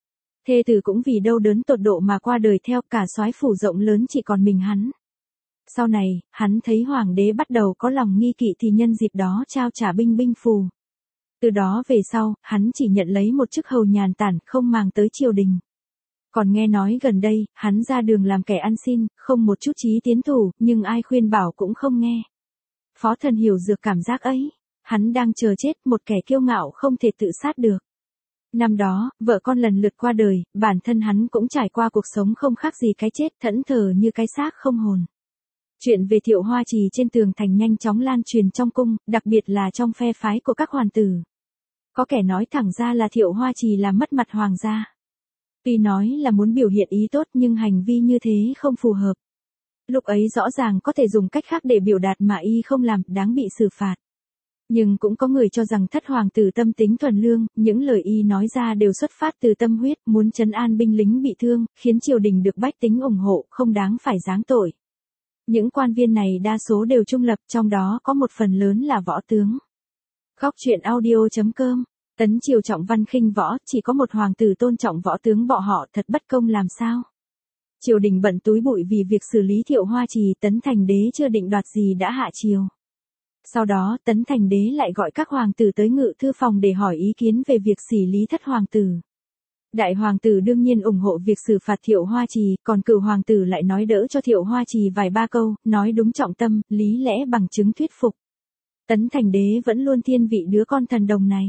Thê tử cũng vì đau đớn tột độ mà qua đời theo, cả soái phủ rộng lớn chỉ còn mình hắn. Sau này, hắn thấy hoàng đế bắt đầu có lòng nghi kỵ thì nhân dịp đó trao trả binh binh phù. Từ đó về sau, hắn chỉ nhận lấy một chức hầu nhàn tản, không màng tới triều đình. Còn nghe nói gần đây, hắn ra đường làm kẻ ăn xin, không một chút chí tiến thủ, nhưng ai khuyên bảo cũng không nghe. Phó thần hiểu được cảm giác ấy. Hắn đang chờ chết, một kẻ kiêu ngạo không thể tự sát được. Năm đó, vợ con lần lượt qua đời, bản thân hắn cũng trải qua cuộc sống không khác gì cái chết, thẫn thờ như cái xác không hồn. Chuyện về Thiệu Hoa Trì trên tường thành nhanh chóng lan truyền trong cung, đặc biệt là trong phe phái của các hoàn tử. Có kẻ nói thẳng ra là Thiệu Hoa Trì làm mất mặt hoàng gia. Tuy nói là muốn biểu hiện ý tốt nhưng hành vi như thế không phù hợp. Lúc ấy rõ ràng có thể dùng cách khác để biểu đạt mà y không làm, đáng bị xử phạt. Nhưng cũng có người cho rằng thất hoàng tử tâm tính thuần lương, những lời y nói ra đều xuất phát từ tâm huyết, muốn trấn an binh lính bị thương, khiến triều đình được bách tính ủng hộ, không đáng phải giáng tội. Những quan viên này đa số đều trung lập, trong đó có một phần lớn là võ tướng. Góc truyện audio chấm com. Tấn triều trọng văn khinh võ, chỉ có một hoàng tử tôn trọng võ tướng bọn họ, thật bất công làm sao. Triều đình bận túi bụi vì việc xử lý Thiệu Hoa Trì, Tấn Thành Đế chưa định đoạt gì đã hạ triều. Sau đó, Tấn Thành Đế lại gọi các hoàng tử tới ngự thư phòng để hỏi ý kiến về việc xử lý thất hoàng tử. Đại hoàng tử đương nhiên ủng hộ việc xử phạt Thiệu Hoa Trì, còn cửu hoàng tử lại nói đỡ cho Thiệu Hoa Trì vài ba câu, nói đúng trọng tâm, lý lẽ bằng chứng thuyết phục. Tấn Thành Đế vẫn luôn thiên vị đứa con thần đồng này.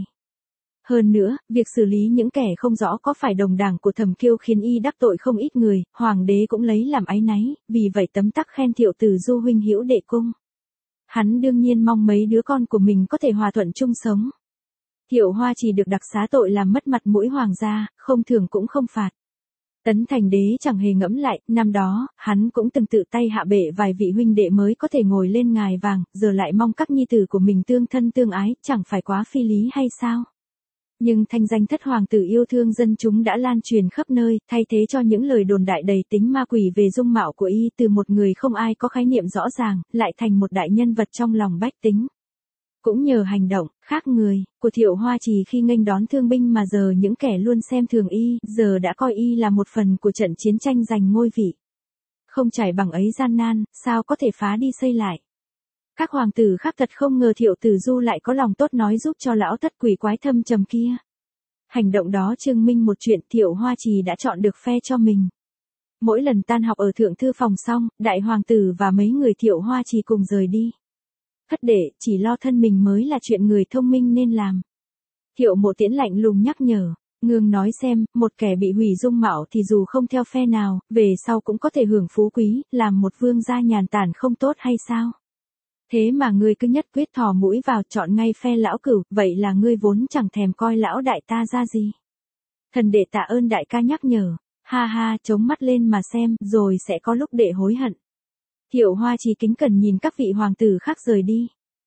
Hơn nữa, việc xử lý những kẻ không rõ có phải đồng đảng của Thẩm Kiêu khiến y đắc tội không ít người, hoàng đế cũng lấy làm áy náy, vì vậy tấm tắc khen Thiệu tử Du huynh hữu đệ cung. Hắn đương nhiên mong mấy đứa con của mình có thể hòa thuận chung sống. Thiệu Hoa Trì được đặc xá tội làm mất mặt mũi hoàng gia, không thưởng cũng không phạt. Tấn Thành Đế chẳng hề ngẫm lại, năm đó, hắn cũng từng tự tay hạ bệ vài vị huynh đệ mới có thể ngồi lên ngài vàng, giờ lại mong các nhi tử của mình tương thân tương ái, chẳng phải quá phi lý hay sao? Nhưng thanh danh thất hoàng tử yêu thương dân chúng đã lan truyền khắp nơi, thay thế cho những lời đồn đại đầy tính ma quỷ về dung mạo của y, từ một người không ai có khái niệm rõ ràng, lại thành một đại nhân vật trong lòng bách tính. Cũng nhờ hành động, khác người, của Thiệu Hoa Trì khi nghênh đón thương binh mà giờ những kẻ luôn xem thường y, giờ đã coi y là một phần của trận chiến tranh giành ngôi vị. Không trải bằng ấy gian nan, sao có thể phá đi xây lại. Các hoàng tử khác thật không ngờ Thiệu tử Du lại có lòng tốt nói giúp cho lão thất quỷ quái thâm trầm kia. Hành động đó chứng minh một chuyện, Thiệu Hoa Trì đã chọn được phe cho mình. Mỗi lần tan học ở thượng thư phòng xong, đại hoàng tử và mấy người Thiệu Hoa Trì cùng rời đi. Thất đệ, chỉ lo thân mình mới là chuyện người thông minh nên làm. Thiệu Mộ Tiễn lạnh lùng nhắc nhở, ngương nói xem, một kẻ bị hủy dung mạo thì dù không theo phe nào, về sau cũng có thể hưởng phú quý, làm một vương gia nhàn tản không tốt hay sao? Thế mà ngươi cứ nhất quyết thò mũi vào chọn ngay phe lão cửu, vậy là ngươi vốn chẳng thèm coi lão đại ta ra gì. Thần đệ tạ ơn đại ca nhắc nhở, ha ha, chống mắt lên mà xem, rồi sẽ có lúc đệ hối hận. Thiệu Hoa Trì kính cẩn nhìn các vị hoàng tử khác rời đi. Cùng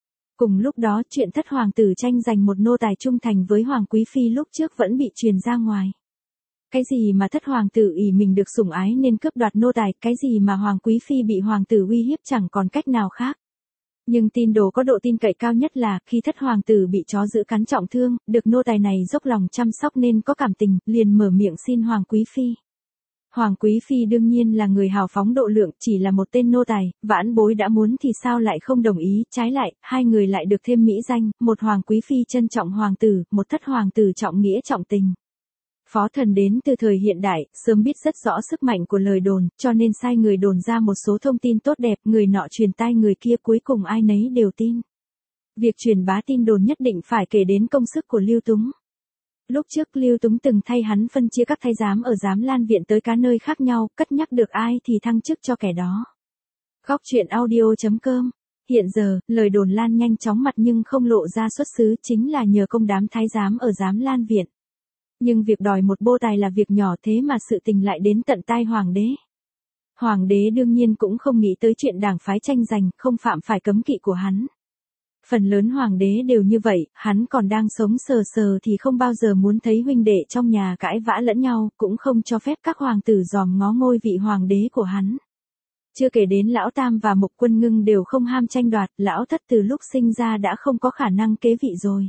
Cùng lúc đó chuyện thất hoàng tử tranh giành một nô tài trung thành với Hoàng Quý Phi lúc trước vẫn bị truyền ra ngoài. Cái gì mà thất hoàng tử ỷ mình được sủng ái nên cướp đoạt nô tài, cái gì mà Hoàng Quý Phi bị hoàng tử uy hiếp chẳng còn cách nào khác. Nhưng tin đồ có độ tin cậy cao nhất là khi thất hoàng tử bị chó dữ cắn trọng thương, được nô tài này dốc lòng chăm sóc nên có cảm tình, liền mở miệng xin Hoàng Quý Phi. Hoàng Quý Phi đương nhiên là người hào phóng độ lượng, chỉ là một tên nô tài, vãn bối đã muốn thì sao lại không đồng ý, trái lại, hai người lại được thêm mỹ danh, một Hoàng Quý Phi trân trọng hoàng tử, một thất hoàng tử trọng nghĩa trọng tình. Phó thần đến từ thời hiện đại, sớm biết rất rõ sức mạnh của lời đồn, cho nên sai người đồn ra một số thông tin tốt đẹp, người nọ truyền tai người kia, cuối cùng ai nấy đều tin. Việc truyền bá tin đồn nhất định phải kể đến công sức của Lưu Túng. Lúc trước Lưu Túng từng thay hắn phân chia các thái giám ở Giám Lan Viện tới các nơi khác nhau, cất nhắc được ai thì thăng chức cho kẻ đó. Góc truyện audio chấm com. Hiện giờ, lời đồn lan nhanh chóng mặt nhưng không lộ ra xuất xứ, chính là nhờ công đám thái giám ở Giám Lan Viện. Nhưng việc đòi một bô tài là việc nhỏ, thế mà sự tình lại đến tận tai hoàng đế. Hoàng đế đương nhiên cũng không nghĩ tới chuyện đảng phái tranh giành, không phạm phải cấm kỵ của hắn. Phần lớn hoàng đế đều như vậy, hắn còn đang sống sờ sờ thì không bao giờ muốn thấy huynh đệ trong nhà cãi vã lẫn nhau, cũng không cho phép các hoàng tử dòm ngó ngôi vị hoàng đế của hắn. Chưa kể đến lão Tam và Mục Quân Ngưng đều không ham tranh đoạt, lão Thất từ lúc sinh ra đã không có khả năng kế vị rồi.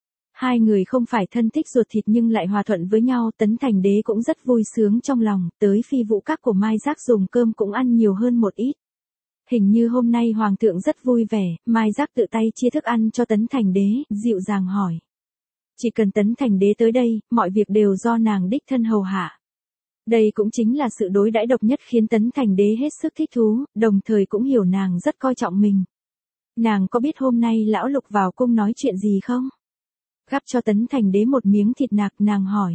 Hai người không phải thân thích ruột thịt nhưng lại hòa thuận với nhau, Tấn Thành Đế cũng rất vui sướng trong lòng, tới phi vũ các của Mai Giác dùng cơm cũng ăn nhiều hơn một ít. Hình như hôm nay Hoàng thượng rất vui vẻ, Mai Giác tự tay chia thức ăn cho Tấn Thành Đế, dịu dàng hỏi. Chỉ cần Tấn Thành Đế tới đây, mọi việc đều do nàng đích thân hầu hạ. Đây cũng chính là sự đối đãi độc nhất khiến Tấn Thành Đế hết sức thích thú, đồng thời cũng hiểu nàng rất coi trọng mình. Nàng có biết hôm nay lão Lục vào cung nói chuyện gì không? Gắp cho Tấn Thành Đế một miếng thịt nạc, nàng hỏi.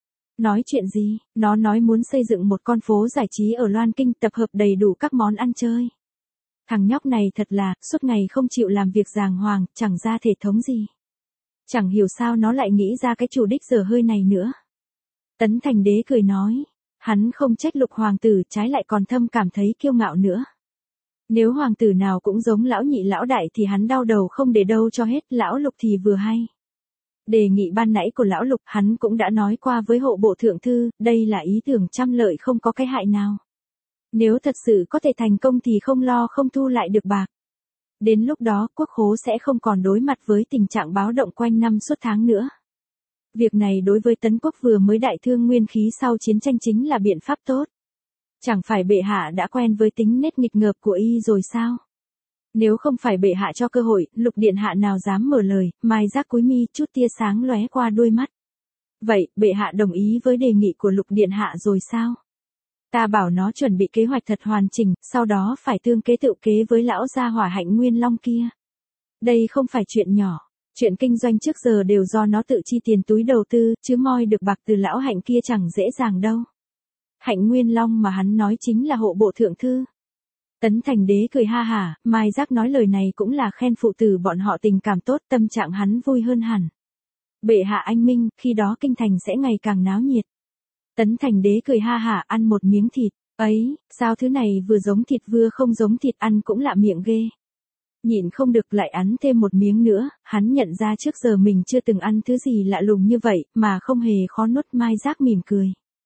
Nói chuyện gì? Nó nói muốn xây dựng một con phố giải trí ở Loan Kinh, tập hợp đầy đủ các món ăn chơi. Thằng nhóc này thật là, suốt ngày không chịu làm việc đàng hoàng, chẳng ra thể thống gì. Chẳng hiểu sao nó lại nghĩ ra cái chủ đích dở hơi này nữa. Tấn Thành Đế cười nói, hắn không trách Lục hoàng tử, trái lại còn thâm cảm thấy kiêu ngạo nữa. Nếu hoàng tử nào cũng giống lão nhị lão đại thì hắn đau đầu không để đâu cho hết, lão Lục thì vừa hay. Đề nghị ban nãy của lão Lục hắn cũng đã nói qua với hộ bộ thượng thư, đây là ý tưởng trăm lợi không có cái hại nào. Nếu thật sự có thể thành công thì không lo không thu lại được bạc. Đến lúc đó quốc khố sẽ không còn đối mặt với tình trạng báo động quanh năm suốt tháng nữa. Việc này đối với Tấn Quốc vừa mới đại thương nguyên khí sau chiến tranh chính là biện pháp tốt. Chẳng phải bệ hạ đã quen với tính nết nghịch ngợp của y rồi sao? Nếu không phải bệ hạ cho cơ hội, Lục điện hạ nào dám mở lời, Mai Giác cúi mi, chút tia sáng lóe qua đôi mắt. Vậy, bệ hạ đồng ý với đề nghị của Lục điện hạ rồi sao? Ta bảo nó chuẩn bị kế hoạch thật hoàn chỉnh, sau đó phải tương kế tự kế với lão gia hỏa Hạnh Nguyên Long kia. Đây không phải chuyện nhỏ, chuyện kinh doanh trước giờ đều do nó tự chi tiền túi đầu tư, chứ moi được bạc từ lão Hạnh kia chẳng dễ dàng đâu. Hạnh Nguyên Long mà hắn nói chính là hộ bộ thượng thư. Tấn Thành Đế cười ha hả, Mai Giác nói lời này cũng là khen phụ tử bọn họ tình cảm tốt, tâm trạng hắn vui hơn hẳn. Bệ hạ anh minh, khi đó kinh thành sẽ ngày càng náo nhiệt. Tấn Thành Đế cười ha hả, ăn một miếng thịt, ấy, sao thứ này vừa giống thịt vừa không giống thịt, ăn cũng lạ miệng ghê. Nhịn không được lại ăn thêm một miếng nữa, hắn nhận ra trước giờ mình chưa từng ăn thứ gì lạ lùng như vậy, mà không hề khó nuốt. Mai Giác mỉm cười.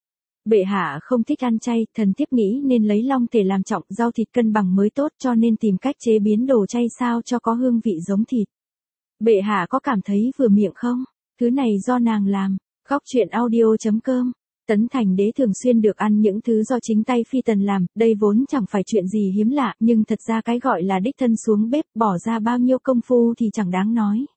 Bệ hạ không thích ăn chay, thần thiếp nghĩ nên lấy long thể làm trọng, rau thịt cân bằng mới tốt, cho nên tìm cách chế biến đồ chay sao cho có hương vị giống thịt. Bệ hạ có cảm thấy vừa miệng không? Thứ này do nàng làm. Góc truyện audio chấm com. Tấn Thành Đế thường xuyên được ăn những thứ do chính tay phi tần làm, đây vốn chẳng phải chuyện gì hiếm lạ, nhưng thật ra cái gọi là đích thân xuống bếp, bỏ ra bao nhiêu công phu thì chẳng đáng nói.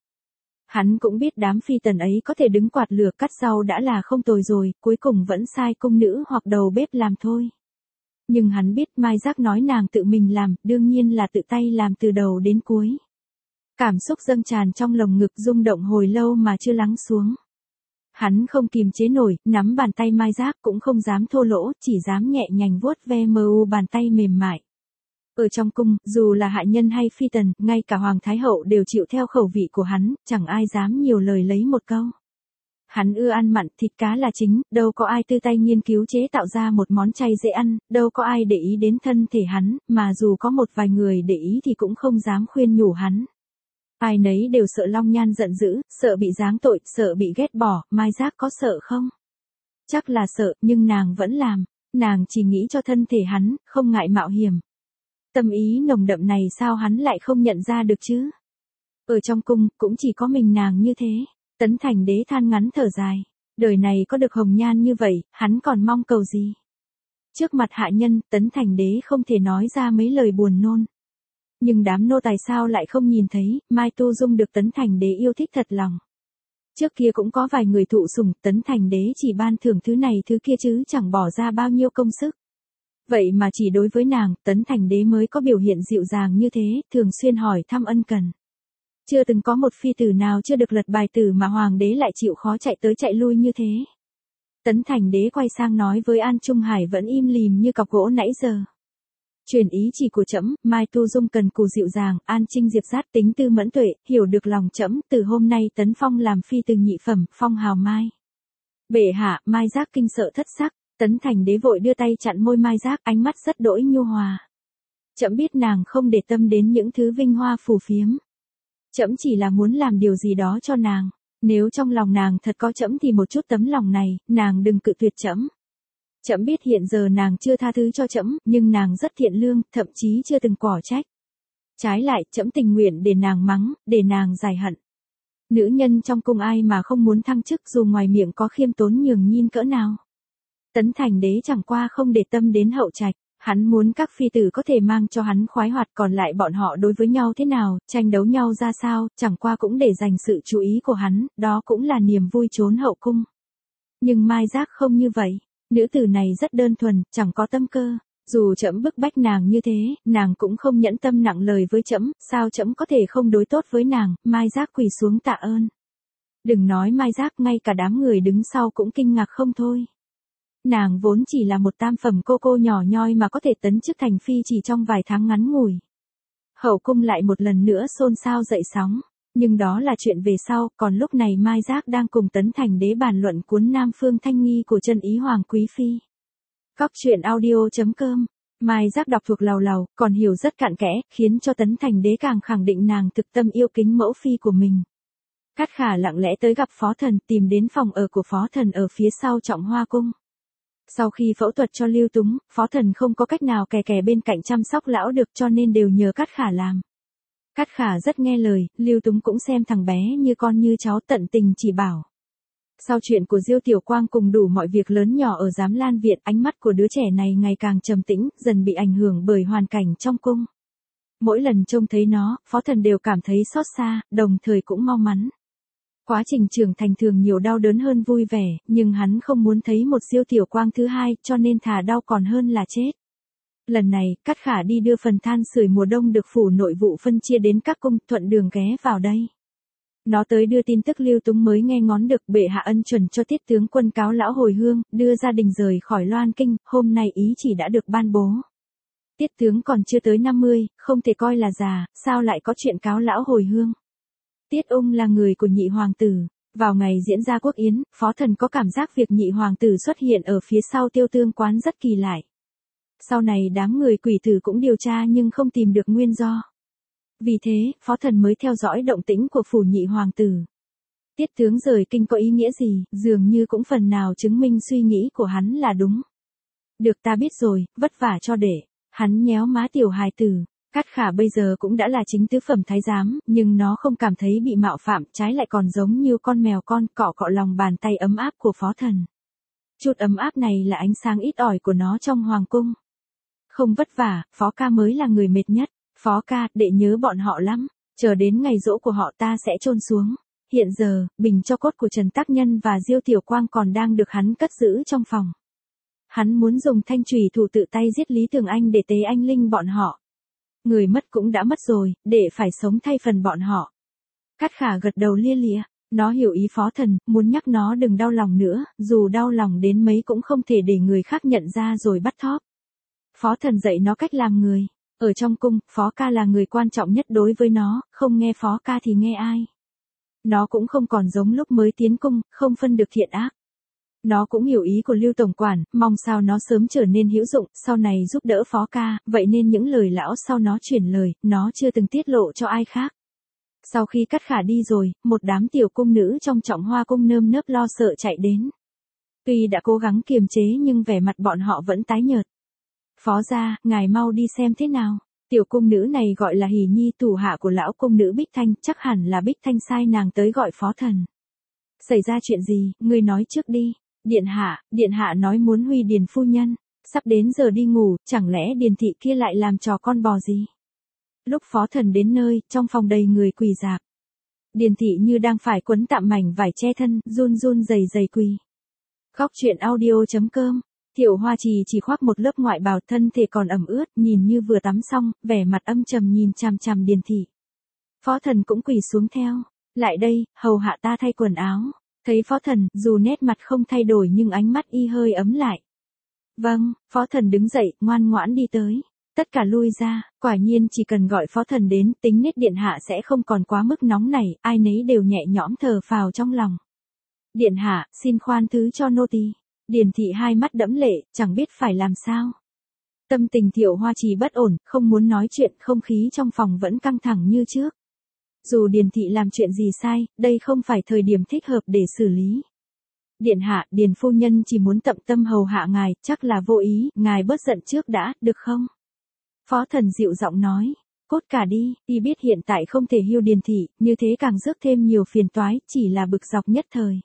Hắn cũng biết đám phi tần ấy có thể đứng quạt lửa cắt rau đã là không tồi rồi, cuối cùng vẫn sai cung nữ hoặc đầu bếp làm thôi. Nhưng hắn biết Mai Giác nói nàng tự mình làm, đương nhiên là tự tay làm từ đầu đến cuối. Cảm xúc dâng tràn trong lồng ngực, rung động hồi lâu mà chưa lắng xuống. Hắn không kìm chế nổi, nắm bàn tay Mai Giác, cũng không dám thô lỗ, chỉ dám nhẹ nhàng vuốt ve mờ u bàn tay mềm mại. Ở trong cung, dù là hạ nhân hay phi tần, ngay cả Hoàng Thái Hậu đều chịu theo khẩu vị của hắn, chẳng ai dám nhiều lời lấy một câu. Hắn ưa ăn mặn, thịt cá là chính, đâu có ai tư tay nghiên cứu chế tạo ra một món chay dễ ăn, đâu có ai để ý đến thân thể hắn, mà dù có một vài người để ý thì cũng không dám khuyên nhủ hắn. Ai nấy đều sợ Long Nhan giận dữ, sợ bị giáng tội, sợ bị ghét bỏ, Mai Giác có sợ không? Chắc là sợ, nhưng nàng vẫn làm, nàng chỉ nghĩ cho thân thể hắn, không ngại mạo hiểm. Tâm ý nồng đậm này sao hắn lại không nhận ra được chứ? Ở trong cung, cũng chỉ có mình nàng như thế. Tấn Thành Đế than ngắn thở dài. Đời này có được hồng nhan như vậy, hắn còn mong cầu gì? Trước mặt hạ nhân, Tấn Thành Đế không thể nói ra mấy lời buồn nôn. Nhưng đám nô tài sao lại không nhìn thấy, Mai Tu Dung được Tấn Thành Đế yêu thích thật lòng. Trước kia cũng có vài người thụ sủng, Tấn Thành Đế chỉ ban thưởng thứ này thứ kia chứ chẳng bỏ ra bao nhiêu công sức. Vậy mà chỉ đối với nàng, Tấn Thành Đế mới có biểu hiện dịu dàng như thế, thường xuyên hỏi thăm ân cần. Chưa từng có một phi tử nào chưa được lật bài tử mà hoàng đế lại chịu khó chạy tới chạy lui như thế. Tấn Thành Đế quay sang nói với An Trung Hải vẫn im lìm như cọc gỗ nãy giờ. Truyền ý chỉ của trẫm, Mai Tu Dung cần cù dịu dàng, An Trinh Diệp Dát tính tư mẫn tuệ, hiểu được lòng trẫm, từ hôm nay Tấn Phong làm phi từ nhị phẩm, phong hào Mai. Bệ hạ, Mai Giác kinh sợ thất sắc, Tấn Thành Đế vội đưa tay chặn môi Mai Giác, ánh mắt rất đỗi nhu hòa. Trẫm biết nàng không để tâm đến những thứ vinh hoa phù phiếm. Trẫm chỉ là muốn làm điều gì đó cho nàng, nếu trong lòng nàng thật có trẫm thì một chút tấm lòng này, nàng đừng cự tuyệt trẫm. Trẫm biết hiện giờ nàng chưa tha thứ cho trẫm, nhưng nàng rất thiện lương, thậm chí chưa từng quở trách. Trái lại, trẫm tình nguyện để nàng mắng, để nàng giải hận. Nữ nhân trong cung ai mà không muốn thăng chức dù ngoài miệng có khiêm tốn nhường nhịn cỡ nào. Tấn Thành Đế chẳng qua không để tâm đến hậu trạch, hắn muốn các phi tử có thể mang cho hắn khoái hoạt, còn lại bọn họ đối với nhau thế nào, tranh đấu nhau ra sao, chẳng qua cũng để dành sự chú ý của hắn, đó cũng là niềm vui trốn hậu cung. Nhưng Mai Giác không như vậy, nữ tử này rất đơn thuần, chẳng có tâm cơ, dù trẫm bức bách nàng như thế, nàng cũng không nhẫn tâm nặng lời với trẫm, sao trẫm có thể không đối tốt với nàng? Mai Giác quỳ xuống tạ ơn. Đừng nói Mai Giác, ngay cả đám người đứng sau cũng kinh ngạc không thôi. Nàng vốn chỉ là một tam phẩm cô cô nhỏ nhoi mà có thể tấn chức thành phi chỉ trong vài tháng ngắn ngủi. Hậu cung lại một lần nữa xôn xao dậy sóng, nhưng đó là chuyện về sau, còn lúc này Mai Giác đang cùng Tấn Thành Đế bàn luận cuốn Nam Phương Thanh Nghi của chân ý Hoàng Quý Phi. Góc truyện audio chấm com, Mai Giác đọc thuộc lầu lầu, còn hiểu rất cặn kẽ, khiến cho Tấn Thành Đế càng khẳng định nàng thực tâm yêu kính mẫu phi của mình. Cát Khả lặng lẽ tới gặp Phó Thần, tìm đến phòng ở của Phó Thần ở phía sau Trọng Hoa Cung. Sau khi phẫu thuật cho Lưu Túng, Phó Thần không có cách nào kè kè bên cạnh chăm sóc lão được cho nên đều nhờ Cát Khả làm. Cát Khả rất nghe lời, Lưu Túng cũng xem thằng bé như con như cháu tận tình chỉ bảo. Sau chuyện của Diêu Tiểu Quang cùng đủ mọi việc lớn nhỏ ở Giám Lan Viện, ánh mắt của đứa trẻ này ngày càng trầm tĩnh, dần bị ảnh hưởng bởi hoàn cảnh trong cung. Mỗi lần trông thấy nó, Phó Thần đều cảm thấy xót xa, đồng thời cũng mau mắn. Quá trình trưởng thành thường nhiều đau đớn hơn vui vẻ, nhưng hắn không muốn thấy một Diêu Tiểu Quang thứ hai, cho nên thà đau còn hơn là chết. Lần này, Cát Khả đi đưa phần than sưởi mùa đông được phủ nội vụ phân chia đến các cung, thuận đường ghé vào đây. Nó tới đưa tin tức Lưu Túng mới nghe ngóng được, bệ hạ ân chuẩn cho Tiết tướng quân cáo lão hồi hương, đưa gia đình rời khỏi Loan Kinh, hôm nay ý chỉ đã được ban bố. Tiết tướng còn chưa tới năm mươi, không thể coi là già, sao lại có chuyện cáo lão hồi hương. Tiết Ung là người của nhị hoàng tử. Vào ngày diễn ra quốc yến, Phó Thần có cảm giác việc nhị hoàng tử xuất hiện ở phía sau Tiêu Tương quán rất kỳ lạ. Sau này đám người quỷ tử cũng điều tra nhưng không tìm được nguyên do. Vì thế, Phó Thần mới theo dõi động tĩnh của phủ nhị hoàng tử. Tiết tướng rời kinh có ý nghĩa gì, dường như cũng phần nào chứng minh suy nghĩ của hắn là đúng. Được, ta biết rồi, vất vả cho để. Hắn nhéo má tiểu hài tử. Cát Khả bây giờ cũng đã là chính tứ phẩm thái giám, nhưng nó không cảm thấy bị mạo phạm, trái lại còn giống như con mèo con cọ cọ lòng bàn tay ấm áp của Phó Thần. Chút ấm áp này là ánh sáng ít ỏi của nó trong hoàng cung. Không vất vả, Phó ca mới là người mệt nhất. Phó ca, đệ nhớ bọn họ lắm, chờ đến ngày giỗ của họ ta sẽ chôn xuống. Hiện giờ, bình cho cốt của Trần Tác Nhân và Diêu Tiểu Quang còn đang được hắn cất giữ trong phòng. Hắn muốn dùng thanh chùy thủ tự tay giết Lý Tường Anh để tế anh linh bọn họ. Người mất cũng đã mất rồi, để phải sống thay phần bọn họ. Cát Khả gật đầu lia lịa, nó hiểu ý Phó Thần, muốn nhắc nó đừng đau lòng nữa, dù đau lòng đến mấy cũng không thể để người khác nhận ra rồi bắt thóp. Phó Thần dạy nó cách làm người. Ở trong cung, Phó ca là người quan trọng nhất đối với nó, không nghe Phó ca thì nghe ai. Nó cũng không còn giống lúc mới tiến cung, không phân được thiện ác. Nó cũng hiểu ý của Lưu Tổng Quản, mong sao nó sớm trở nên hữu dụng, sau này giúp đỡ Phó ca, vậy nên những lời lão sau nó chuyển lời, nó chưa từng tiết lộ cho ai khác. Sau khi Cát Khả đi rồi, một đám tiểu cung nữ trong Trọng Hoa cung nơm nớp lo sợ chạy đến. Tuy đã cố gắng kiềm chế nhưng vẻ mặt bọn họ vẫn tái nhợt. Phó gia, ngài mau đi xem thế nào. Tiểu cung nữ này gọi là Hỷ Nhi, thủ hạ của lão cung nữ Bích Thanh, chắc hẳn là Bích Thanh sai nàng tới gọi phó thần. Xảy ra chuyện gì, ngươi nói trước đi. Điện hạ, điện hạ nói muốn huy Điền phu nhân. Sắp đến giờ đi ngủ, chẳng lẽ Điền thị kia lại làm trò con bò gì? Lúc phó thần đến nơi, trong phòng đầy người quỳ rạp. Điền thị như đang phải quấn tạm mảnh vải che thân, run run rẩy rẩy quỳ. Góc truyện audio chấm com. Tiểu Hoa Trì chỉ khoác một lớp ngoại bào, thân thể còn ẩm ướt, nhìn như vừa tắm xong, vẻ mặt âm trầm nhìn chằm chằm Điền thị. Phó thần cũng quỳ xuống theo. Lại đây, hầu hạ ta thay quần áo. Thấy phó thần, dù nét mặt không thay đổi nhưng ánh mắt y hơi ấm lại. Vâng, phó thần đứng dậy, ngoan ngoãn đi tới. Tất cả lui ra, quả nhiên chỉ cần gọi phó thần đến, tính nết điện hạ sẽ không còn quá mức nóng nảy, ai nấy đều nhẹ nhõm thở phào trong lòng. Điện hạ, xin khoan thứ cho nô tỳ. Điền thị hai mắt đẫm lệ, chẳng biết phải làm sao. Tâm tình Tiểu Hoa Trì bất ổn, không muốn nói chuyện, không khí trong phòng vẫn căng thẳng như trước. Dù Điền thị làm chuyện gì sai, đây không phải thời điểm thích hợp để xử lý. Điện hạ, Điền phu nhân chỉ muốn tận tâm hầu hạ ngài, chắc là vô ý, ngài bớt giận trước đã, được không? Phó thần dịu giọng nói, cốt cả đi, y biết hiện tại không thể hiêu Điền thị, như thế càng rước thêm nhiều phiền toái, chỉ là bực dọc nhất thời.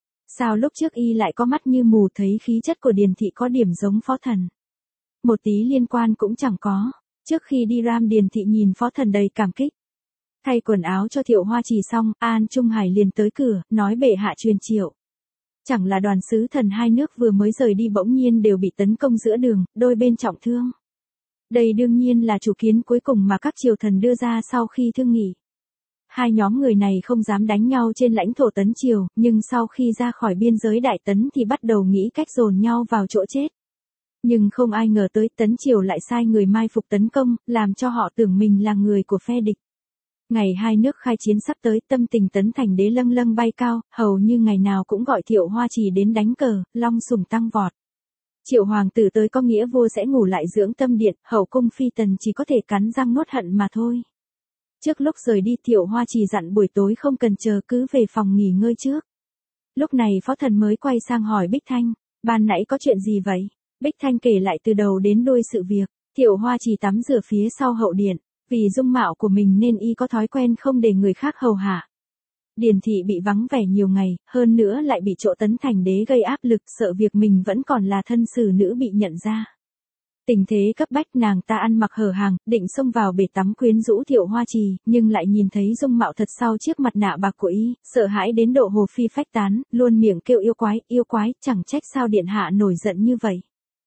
Sao lúc trước y lại có mắt như mù, thấy khí chất của Điền thị có điểm giống phó thần? Một tí liên quan cũng chẳng có. Trước khi đi ram, Điền thị nhìn phó thần đầy cảm kích. Thay quần áo cho Tiểu Hoa Trì xong, An Trung Hải liền tới cửa, nói bệ hạ truyền triệu. Chẳng là đoàn sứ thần hai nước vừa mới rời đi bỗng nhiên đều bị tấn công giữa đường, đôi bên trọng thương. Đây đương nhiên là chủ kiến cuối cùng mà các triều thần đưa ra sau khi thương nghị. Hai nhóm người này không dám đánh nhau trên lãnh thổ Tấn Triều, nhưng sau khi ra khỏi biên giới Đại Tấn thì bắt đầu nghĩ cách dồn nhau vào chỗ chết. Nhưng không ai ngờ tới Tấn Triều lại sai người mai phục tấn công, làm cho họ tưởng mình là người của phe địch. Ngày hai nước khai chiến sắp tới, tâm tình Tấn Thành đế lâng lâng bay cao, hầu như ngày nào cũng gọi Tiểu Hoa Trì đến đánh cờ, long sủng tăng vọt. Triệu hoàng tử tới có nghĩa vua sẽ ngủ lại dưỡng tâm điện, hậu cung phi tần chỉ có thể cắn răng nuốt hận mà thôi. Trước lúc rời đi, Tiểu Hoa Trì dặn buổi tối không cần chờ, cứ về phòng nghỉ ngơi trước. Lúc này phó thần mới quay sang hỏi Bích Thanh, ban nãy có chuyện gì vậy? Bích Thanh kể lại từ đầu đến đuôi sự việc. Tiểu Hoa Trì tắm rửa phía sau hậu điện, vì dung mạo của mình nên y có thói quen không để người khác hầu hạ. Điền thị bị vắng vẻ nhiều ngày, hơn nữa lại bị chỗ Tấn Thành đế gây áp lực, sợ việc mình vẫn còn là thân xử nữ bị nhận ra. Tình thế cấp bách, nàng ta ăn mặc hở hàng, định xông vào bể tắm quyến rũ Tiểu Hoa Trì, nhưng lại nhìn thấy dung mạo thật sau chiếc mặt nạ bạc của y, sợ hãi đến độ hồ phi phách tán, luôn miệng kêu yêu quái, yêu quái, chẳng trách sao điện hạ nổi giận như vậy.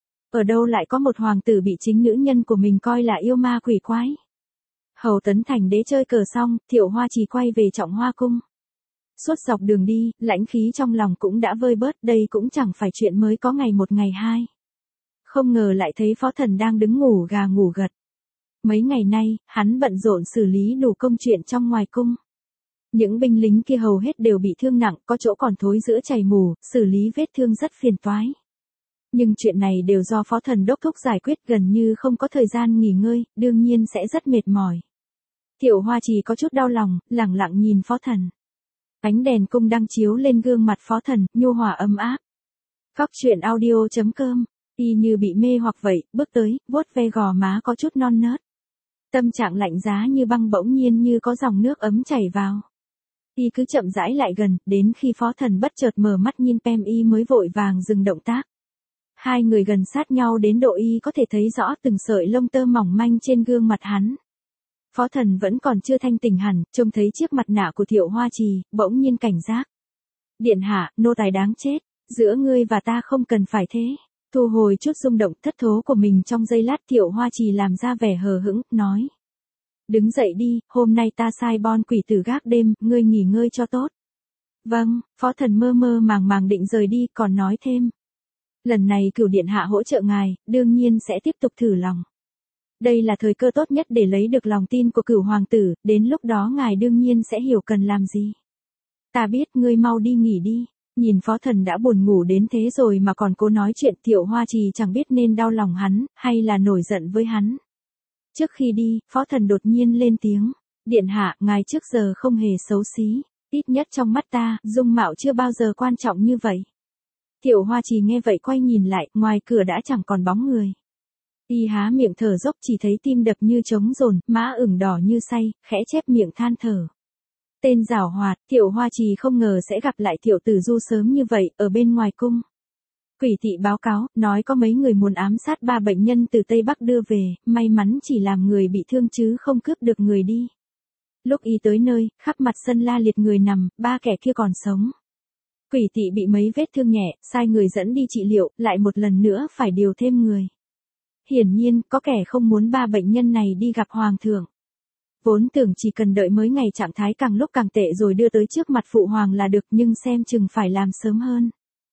Ở đâu lại có một hoàng tử bị chính nữ nhân của mình coi là yêu ma quỷ quái. Hầu Tấn Thành đế chơi cờ xong, Tiểu Hoa Trì quay về Trọng Hoa cung. Suốt dọc đường đi, lãnh khí trong lòng cũng đã vơi bớt, đây cũng chẳng phải chuyện mới có ngày một ngày hai. Không ngờ lại thấy phó thần đang đứng ngủ gà ngủ gật. Mấy ngày nay, hắn bận rộn xử lý đủ công chuyện trong ngoài cung. Những binh lính kia hầu hết đều bị thương nặng, có chỗ còn thối giữa chảy mù, xử lý vết thương rất phiền toái. Nhưng chuyện này đều do phó thần đốc thúc giải quyết, gần như không có thời gian nghỉ ngơi, đương nhiên sẽ rất mệt mỏi. Tiểu Hoa Trì có chút đau lòng, lẳng lặng nhìn phó thần. Ánh đèn cung đang chiếu lên gương mặt phó thần, nhu hòa ấm áp. Góc truyện audio chấm com. Y như bị mê hoặc vậy, bước tới, vuốt ve gò má có chút non nớt. Tâm trạng lạnh giá như băng bỗng nhiên như có dòng nước ấm chảy vào. Y cứ chậm rãi lại gần, đến khi phó thần bất chợt mở mắt nhìn Pem Y mới vội vàng dừng động tác. Hai người gần sát nhau đến độ Y có thể thấy rõ từng sợi lông tơ mỏng manh trên gương mặt hắn. Phó thần vẫn còn chưa thanh tỉnh hẳn, trông thấy chiếc mặt nạ của Tiểu Hoa Trì, bỗng nhiên cảnh giác. Điện hạ, nô tài đáng chết, giữa ngươi và ta không cần phải thế. Thu hồi chút rung động thất thố của mình trong giây lát, Tiểu Hoa Trì làm ra vẻ hờ hững, nói. Đứng dậy đi, hôm nay ta sai bon quỷ tử gác đêm, ngươi nghỉ ngơi cho tốt. Vâng, phó thần mơ mơ màng màng định rời đi, còn nói thêm. Lần này Cửu điện hạ hỗ trợ ngài, đương nhiên sẽ tiếp tục thử lòng. Đây là thời cơ tốt nhất để lấy được lòng tin của Cửu hoàng tử, đến lúc đó ngài đương nhiên sẽ hiểu cần làm gì. Ta biết, ngươi mau đi nghỉ đi. Nhìn phó thần đã buồn ngủ đến thế rồi mà còn cố nói chuyện, Tiểu Hoa Trì chẳng biết nên đau lòng hắn, hay là nổi giận với hắn. Trước khi đi, phó thần đột nhiên lên tiếng. Điện hạ, ngài trước giờ không hề xấu xí, ít nhất trong mắt ta, dung mạo chưa bao giờ quan trọng như vậy. Thiệu Hoa Trì nghe vậy quay nhìn lại, ngoài cửa đã chẳng còn bóng người. Y há miệng thở dốc, chỉ thấy tim đập như trống dồn, má ửng đỏ như say, khẽ chép miệng than thở. Tên giảo hoạt, Thiệu Hoa Trì không ngờ sẽ gặp lại Thiệu Tử Du sớm như vậy, ở bên ngoài cung. Quỷ thị báo cáo, nói có mấy người muốn ám sát ba bệnh nhân từ Tây Bắc đưa về, may mắn chỉ làm người bị thương chứ không cướp được người đi. Lúc y tới nơi, khắp mặt sân la liệt người nằm, ba kẻ kia còn sống. Quỷ thị bị mấy vết thương nhẹ, sai người dẫn đi trị liệu, lại một lần nữa phải điều thêm người. Hiển nhiên, có kẻ không muốn ba bệnh nhân này đi gặp hoàng thượng. Vốn tưởng chỉ cần đợi mới ngày trạng thái càng lúc càng tệ rồi đưa tới trước mặt phụ hoàng là được, nhưng xem chừng phải làm sớm hơn.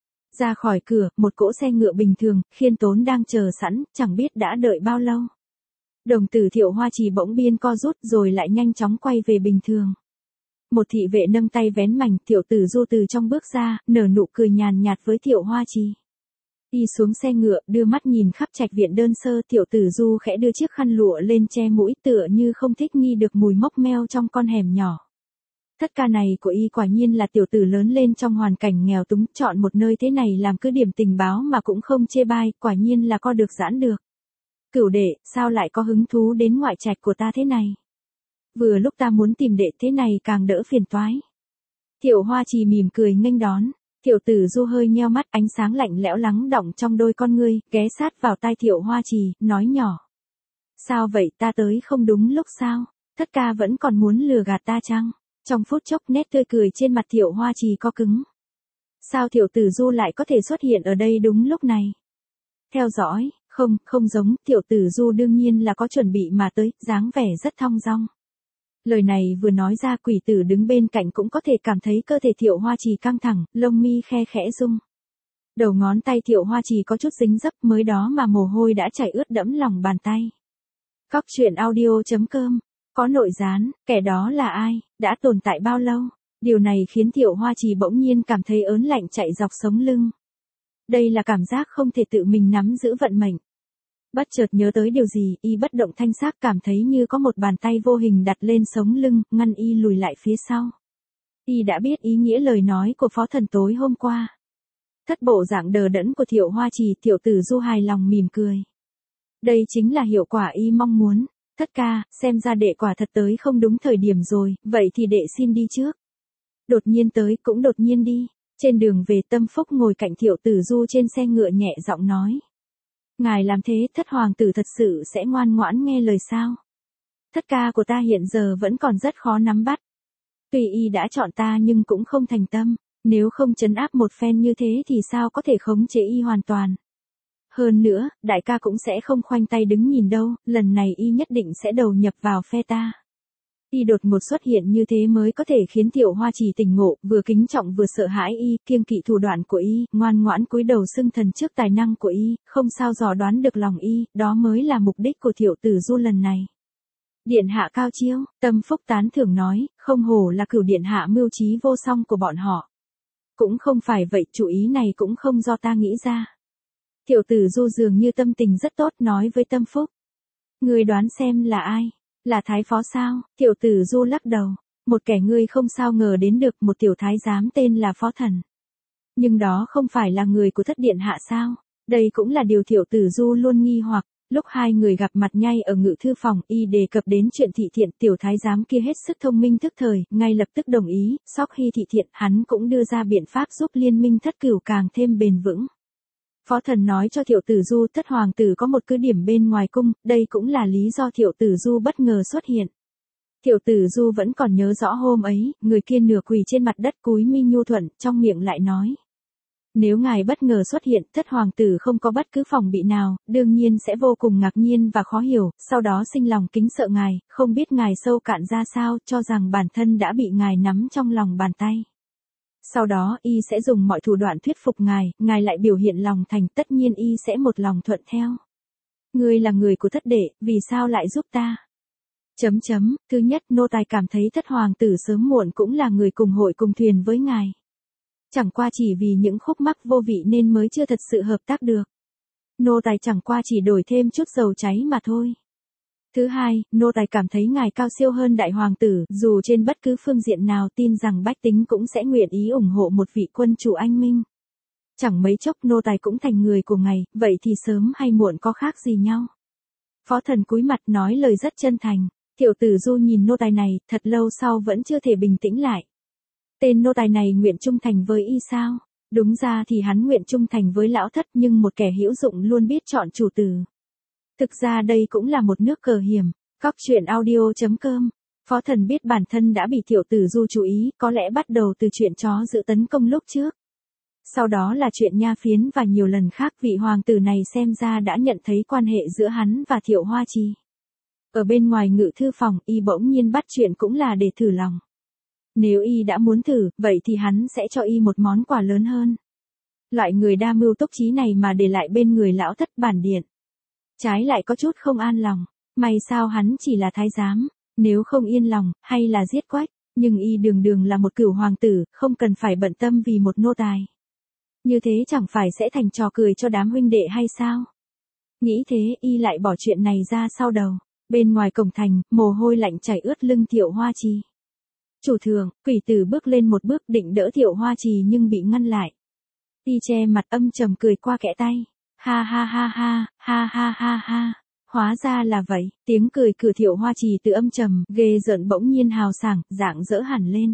Ra khỏi cửa, một cỗ xe ngựa bình thường, Khiên Tốn đang chờ sẵn, chẳng biết đã đợi bao lâu. Đồng tử Thiệu Hoa Trì bỗng biên co rút rồi lại nhanh chóng quay về bình thường. Một thị vệ nâng tay vén mảnh, Thiệu Tử Du từ trong bước ra, nở nụ cười nhàn nhạt với Thiệu Hoa Trì. Đi xuống xe ngựa, đưa mắt nhìn khắp trạch viện đơn sơ, Thiệu Tử Du khẽ đưa chiếc khăn lụa lên che mũi, tựa như không thích nghi được mùi mốc meo trong con hẻm nhỏ. Thất ca này của y quả nhiên là tiểu tử lớn lên trong hoàn cảnh nghèo túng, chọn một nơi thế này làm cứ điểm tình báo mà cũng không chê bai, quả nhiên là co được giãn được. Cửu đệ, sao lại có hứng thú đến ngoại trạch của ta thế này? Vừa lúc ta muốn tìm đệ thế này càng đỡ phiền toái. Thiệu Hoa Trì mỉm cười nghênh đón. Thiệu Tử Du hơi nheo mắt, ánh sáng lạnh lẽo lắng đọng trong đôi con ngươi, ghé sát vào tai Thiệu Hoa Trì, nói nhỏ. Sao vậy, ta tới không đúng lúc sao? Thất ca vẫn còn muốn lừa gạt ta chăng? Trong phút chốc nét tươi cười trên mặt Thiệu Hoa Trì co cứng. Sao Thiệu Tử Du lại có thể xuất hiện ở đây đúng lúc này? Theo dõi, không, không giống, Thiệu Tử Du đương nhiên là có chuẩn bị mà tới, dáng vẻ rất thong dong. Lời này vừa nói ra, quỷ tử đứng bên cạnh cũng có thể cảm thấy cơ thể Thiệu Hoa Trì căng thẳng, lông mi khe khẽ rung. Đầu ngón tay Thiệu Hoa Trì có chút dính dấp, mới đó mà mồ hôi đã chảy ướt đẫm lòng bàn tay. Cóc truyện audio chấm com. Có nội gián, kẻ đó là ai, đã tồn tại bao lâu? Điều này khiến Thiệu Hoa Trì bỗng nhiên cảm thấy ớn lạnh chạy dọc sống lưng. Đây là cảm giác không thể tự mình nắm giữ vận mệnh. Bất chợt nhớ tới điều gì, y bất động thanh sắc, cảm thấy như có một bàn tay vô hình đặt lên sống lưng, ngăn y lùi lại phía sau. Y đã biết ý nghĩa lời nói của phó thần tối hôm qua. Thất bộ dạng đờ đẫn của Thiệu Hoa Trì, Thiệu Tử Du hài lòng mỉm cười. Đây chính là hiệu quả y mong muốn. Thất ca, xem ra đệ quả thật tới không đúng thời điểm rồi, vậy thì đệ xin đi trước. Đột nhiên tới cũng đột nhiên đi. Trên đường về, Tâm Phúc ngồi cạnh Thiệu Tử Du trên xe ngựa nhẹ giọng nói. Ngài làm thế, thất hoàng tử thật sự sẽ ngoan ngoãn nghe lời sao? Thất ca của ta hiện giờ vẫn còn rất khó nắm bắt. Tuy y đã chọn ta nhưng cũng không thành tâm, nếu không trấn áp một phen như thế thì sao có thể khống chế y hoàn toàn. Hơn nữa, đại ca cũng sẽ không khoanh tay đứng nhìn đâu, lần này y nhất định sẽ đầu nhập vào phe ta. Y đột ngột xuất hiện như thế mới có thể khiến Thiệu Hoa Trì tỉnh ngộ, vừa kính trọng vừa sợ hãi y, kiêng kỵ thủ đoạn của y, ngoan ngoãn cúi đầu xưng thần trước tài năng của y, không sao dò đoán được lòng y, đó mới là mục đích của Thiệu Tử Du lần này. Điện hạ cao chiêu, Tâm Phúc tán thưởng nói, không hổ là cửu điện hạ mưu trí vô song của bọn họ. Cũng không phải vậy, chủ ý này cũng không do ta nghĩ ra. Thiệu Tử Du dường như tâm tình rất tốt, nói với Tâm Phúc. Ngươi đoán xem là ai? Là thái phó sao? Thiệu Tử Du lắc đầu. Một kẻ ngươi không sao ngờ đến được, một tiểu thái giám tên là Phó Thần. Nhưng đó không phải là người của thất điện hạ sao? Đây cũng là điều Thiệu Tử Du luôn nghi hoặc. Lúc hai người gặp mặt nhay ở ngự thư phòng, y đề cập đến chuyện thị thiện, tiểu thái giám kia hết sức thông minh thức thời, ngay lập tức đồng ý, sau khi thị thiện, hắn cũng đưa ra biện pháp giúp liên minh thất cửu càng thêm bền vững. Phó Thần nói cho Thiệu Tử Du thất hoàng tử có một cứ điểm bên ngoài cung, đây cũng là lý do Thiệu Tử Du bất ngờ xuất hiện. Thiệu Tử Du vẫn còn nhớ rõ hôm ấy, người kia nửa quỳ trên mặt đất cúi mi nhu thuận, trong miệng lại nói. Nếu ngài bất ngờ xuất hiện, thất hoàng tử không có bất cứ phòng bị nào, đương nhiên sẽ vô cùng ngạc nhiên và khó hiểu, sau đó sinh lòng kính sợ ngài, không biết ngài sâu cạn ra sao, cho rằng bản thân đã bị ngài nắm trong lòng bàn tay. Sau đó y sẽ dùng mọi thủ đoạn thuyết phục ngài, ngài lại biểu hiện lòng thành, tất nhiên y sẽ một lòng thuận theo. Ngươi là người của thất đệ, vì sao lại giúp ta? Chấm chấm, thứ nhất, nô tài cảm thấy thất hoàng tử sớm muộn cũng là người cùng hội cùng thuyền với ngài. Chẳng qua chỉ vì những khúc mắc vô vị nên mới chưa thật sự hợp tác được. Nô tài chẳng qua chỉ đổi thêm chút dầu cháy mà thôi. Thứ hai, nô tài cảm thấy ngài cao siêu hơn đại hoàng tử, dù trên bất cứ phương diện nào tin rằng bách tính cũng sẽ nguyện ý ủng hộ một vị quân chủ anh minh. Chẳng mấy chốc nô tài cũng thành người của ngài, vậy thì sớm hay muộn có khác gì nhau. Phó Thần cúi mặt nói lời rất chân thành. Thiệu Tử Du nhìn nô tài này, thật lâu sau vẫn chưa thể bình tĩnh lại. Tên nô tài này nguyện trung thành với y sao? Đúng ra thì hắn nguyện trung thành với lão thất, nhưng một kẻ hữu dụng luôn biết chọn chủ tử. Thực ra đây cũng là một nước cờ hiểm. Góc truyện audio chấm com. Phó Thần biết bản thân đã bị Thiệu Tử Du chú ý, có lẽ bắt đầu từ chuyện chó giữ tấn công lúc trước. Sau đó là chuyện nha phiến và nhiều lần khác, vị hoàng tử này xem ra đã nhận thấy quan hệ giữa hắn và Thiệu Hoa Trì. Ở bên ngoài ngự thư phòng, y bỗng nhiên bắt chuyện cũng là để thử lòng. Nếu y đã muốn thử, vậy thì hắn sẽ cho y một món quà lớn hơn. Loại người đa mưu túc trí này mà để lại bên người lão thất bản điện. Trái lại có chút không an lòng, may sao hắn chỉ là thái giám, nếu không yên lòng, hay là giết Quách, nhưng y đường đường là một cửu hoàng tử, không cần phải bận tâm vì một nô tài. Như thế chẳng phải sẽ thành trò cười cho đám huynh đệ hay sao? Nghĩ thế, y lại bỏ chuyện này ra sau đầu. Bên ngoài cổng thành, mồ hôi lạnh chảy ướt lưng Thiệu Hoa Trì. Chủ thượng, quỷ tử bước lên một bước định đỡ Thiệu Hoa Trì nhưng bị ngăn lại. Y che mặt âm trầm cười qua kẽ tay. Ha ha ha ha, ha ha ha ha. Hóa ra là vậy, tiếng cười cửa Thiệu Hoa Trì từ âm trầm, ghê rợn bỗng nhiên hào sảng, rạng rỡ hẳn lên.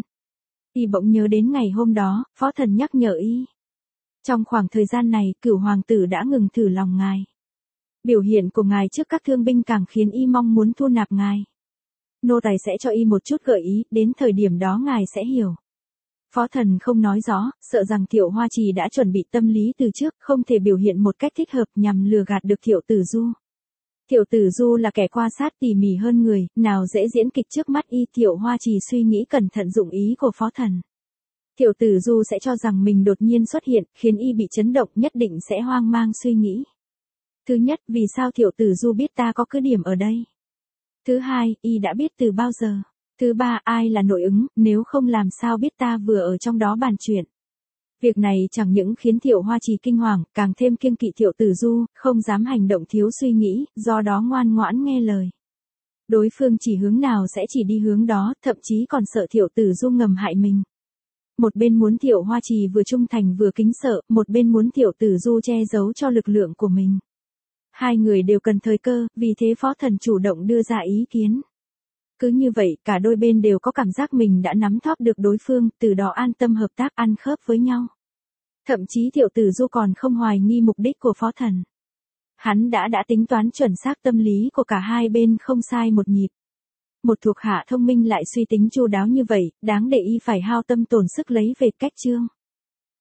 Y bỗng nhớ đến ngày hôm đó, Phó Thần nhắc nhở y. Trong khoảng thời gian này, cửu hoàng tử đã ngừng thử lòng ngài. Biểu hiện của ngài trước các thương binh càng khiến y mong muốn thu nạp ngài. Nô tài sẽ cho y một chút gợi ý, đến thời điểm đó ngài sẽ hiểu. Phó Thần không nói rõ, sợ rằng Thiệu Hoa Trì đã chuẩn bị tâm lý từ trước, không thể biểu hiện một cách thích hợp nhằm lừa gạt được Thiệu Tử Du. Thiệu Tử Du là kẻ quan sát tỉ mỉ hơn người, nào dễ diễn kịch trước mắt y. Thiệu Hoa Trì suy nghĩ cẩn thận dụng ý của Phó Thần. Thiệu Tử Du sẽ cho rằng mình đột nhiên xuất hiện, khiến y bị chấn động, nhất định sẽ hoang mang suy nghĩ. Thứ nhất, vì sao Thiệu Tử Du biết ta có cứ điểm ở đây? Thứ hai, y đã biết từ bao giờ? Thứ ba, ai là nội ứng, nếu không làm sao biết ta vừa ở trong đó bàn chuyện? Việc này chẳng những khiến Thiệu Hoa Trì kinh hoàng, càng thêm kiêng kỵ Thiệu Tử Du, không dám hành động thiếu suy nghĩ, do đó ngoan ngoãn nghe lời. Đối phương chỉ hướng nào sẽ chỉ đi hướng đó, thậm chí còn sợ Thiệu Tử Du ngầm hại mình. Một bên muốn Thiệu Hoa Trì vừa trung thành vừa kính sợ, một bên muốn Thiệu Tử Du che giấu cho lực lượng của mình. Hai người đều cần thời cơ, vì thế Phó Thần chủ động đưa ra ý kiến. Cứ như vậy, cả đôi bên đều có cảm giác mình đã nắm thóp được đối phương, từ đó an tâm hợp tác ăn khớp với nhau. Thậm chí Thiệu Tử Du còn không hoài nghi mục đích của Phó Thần. Hắn đã đã tính toán chuẩn xác tâm lý của cả hai bên không sai một nhịp. Một thuộc hạ thông minh lại suy tính chu đáo như vậy, đáng để y phải hao tâm tổn sức lấy về cách chương.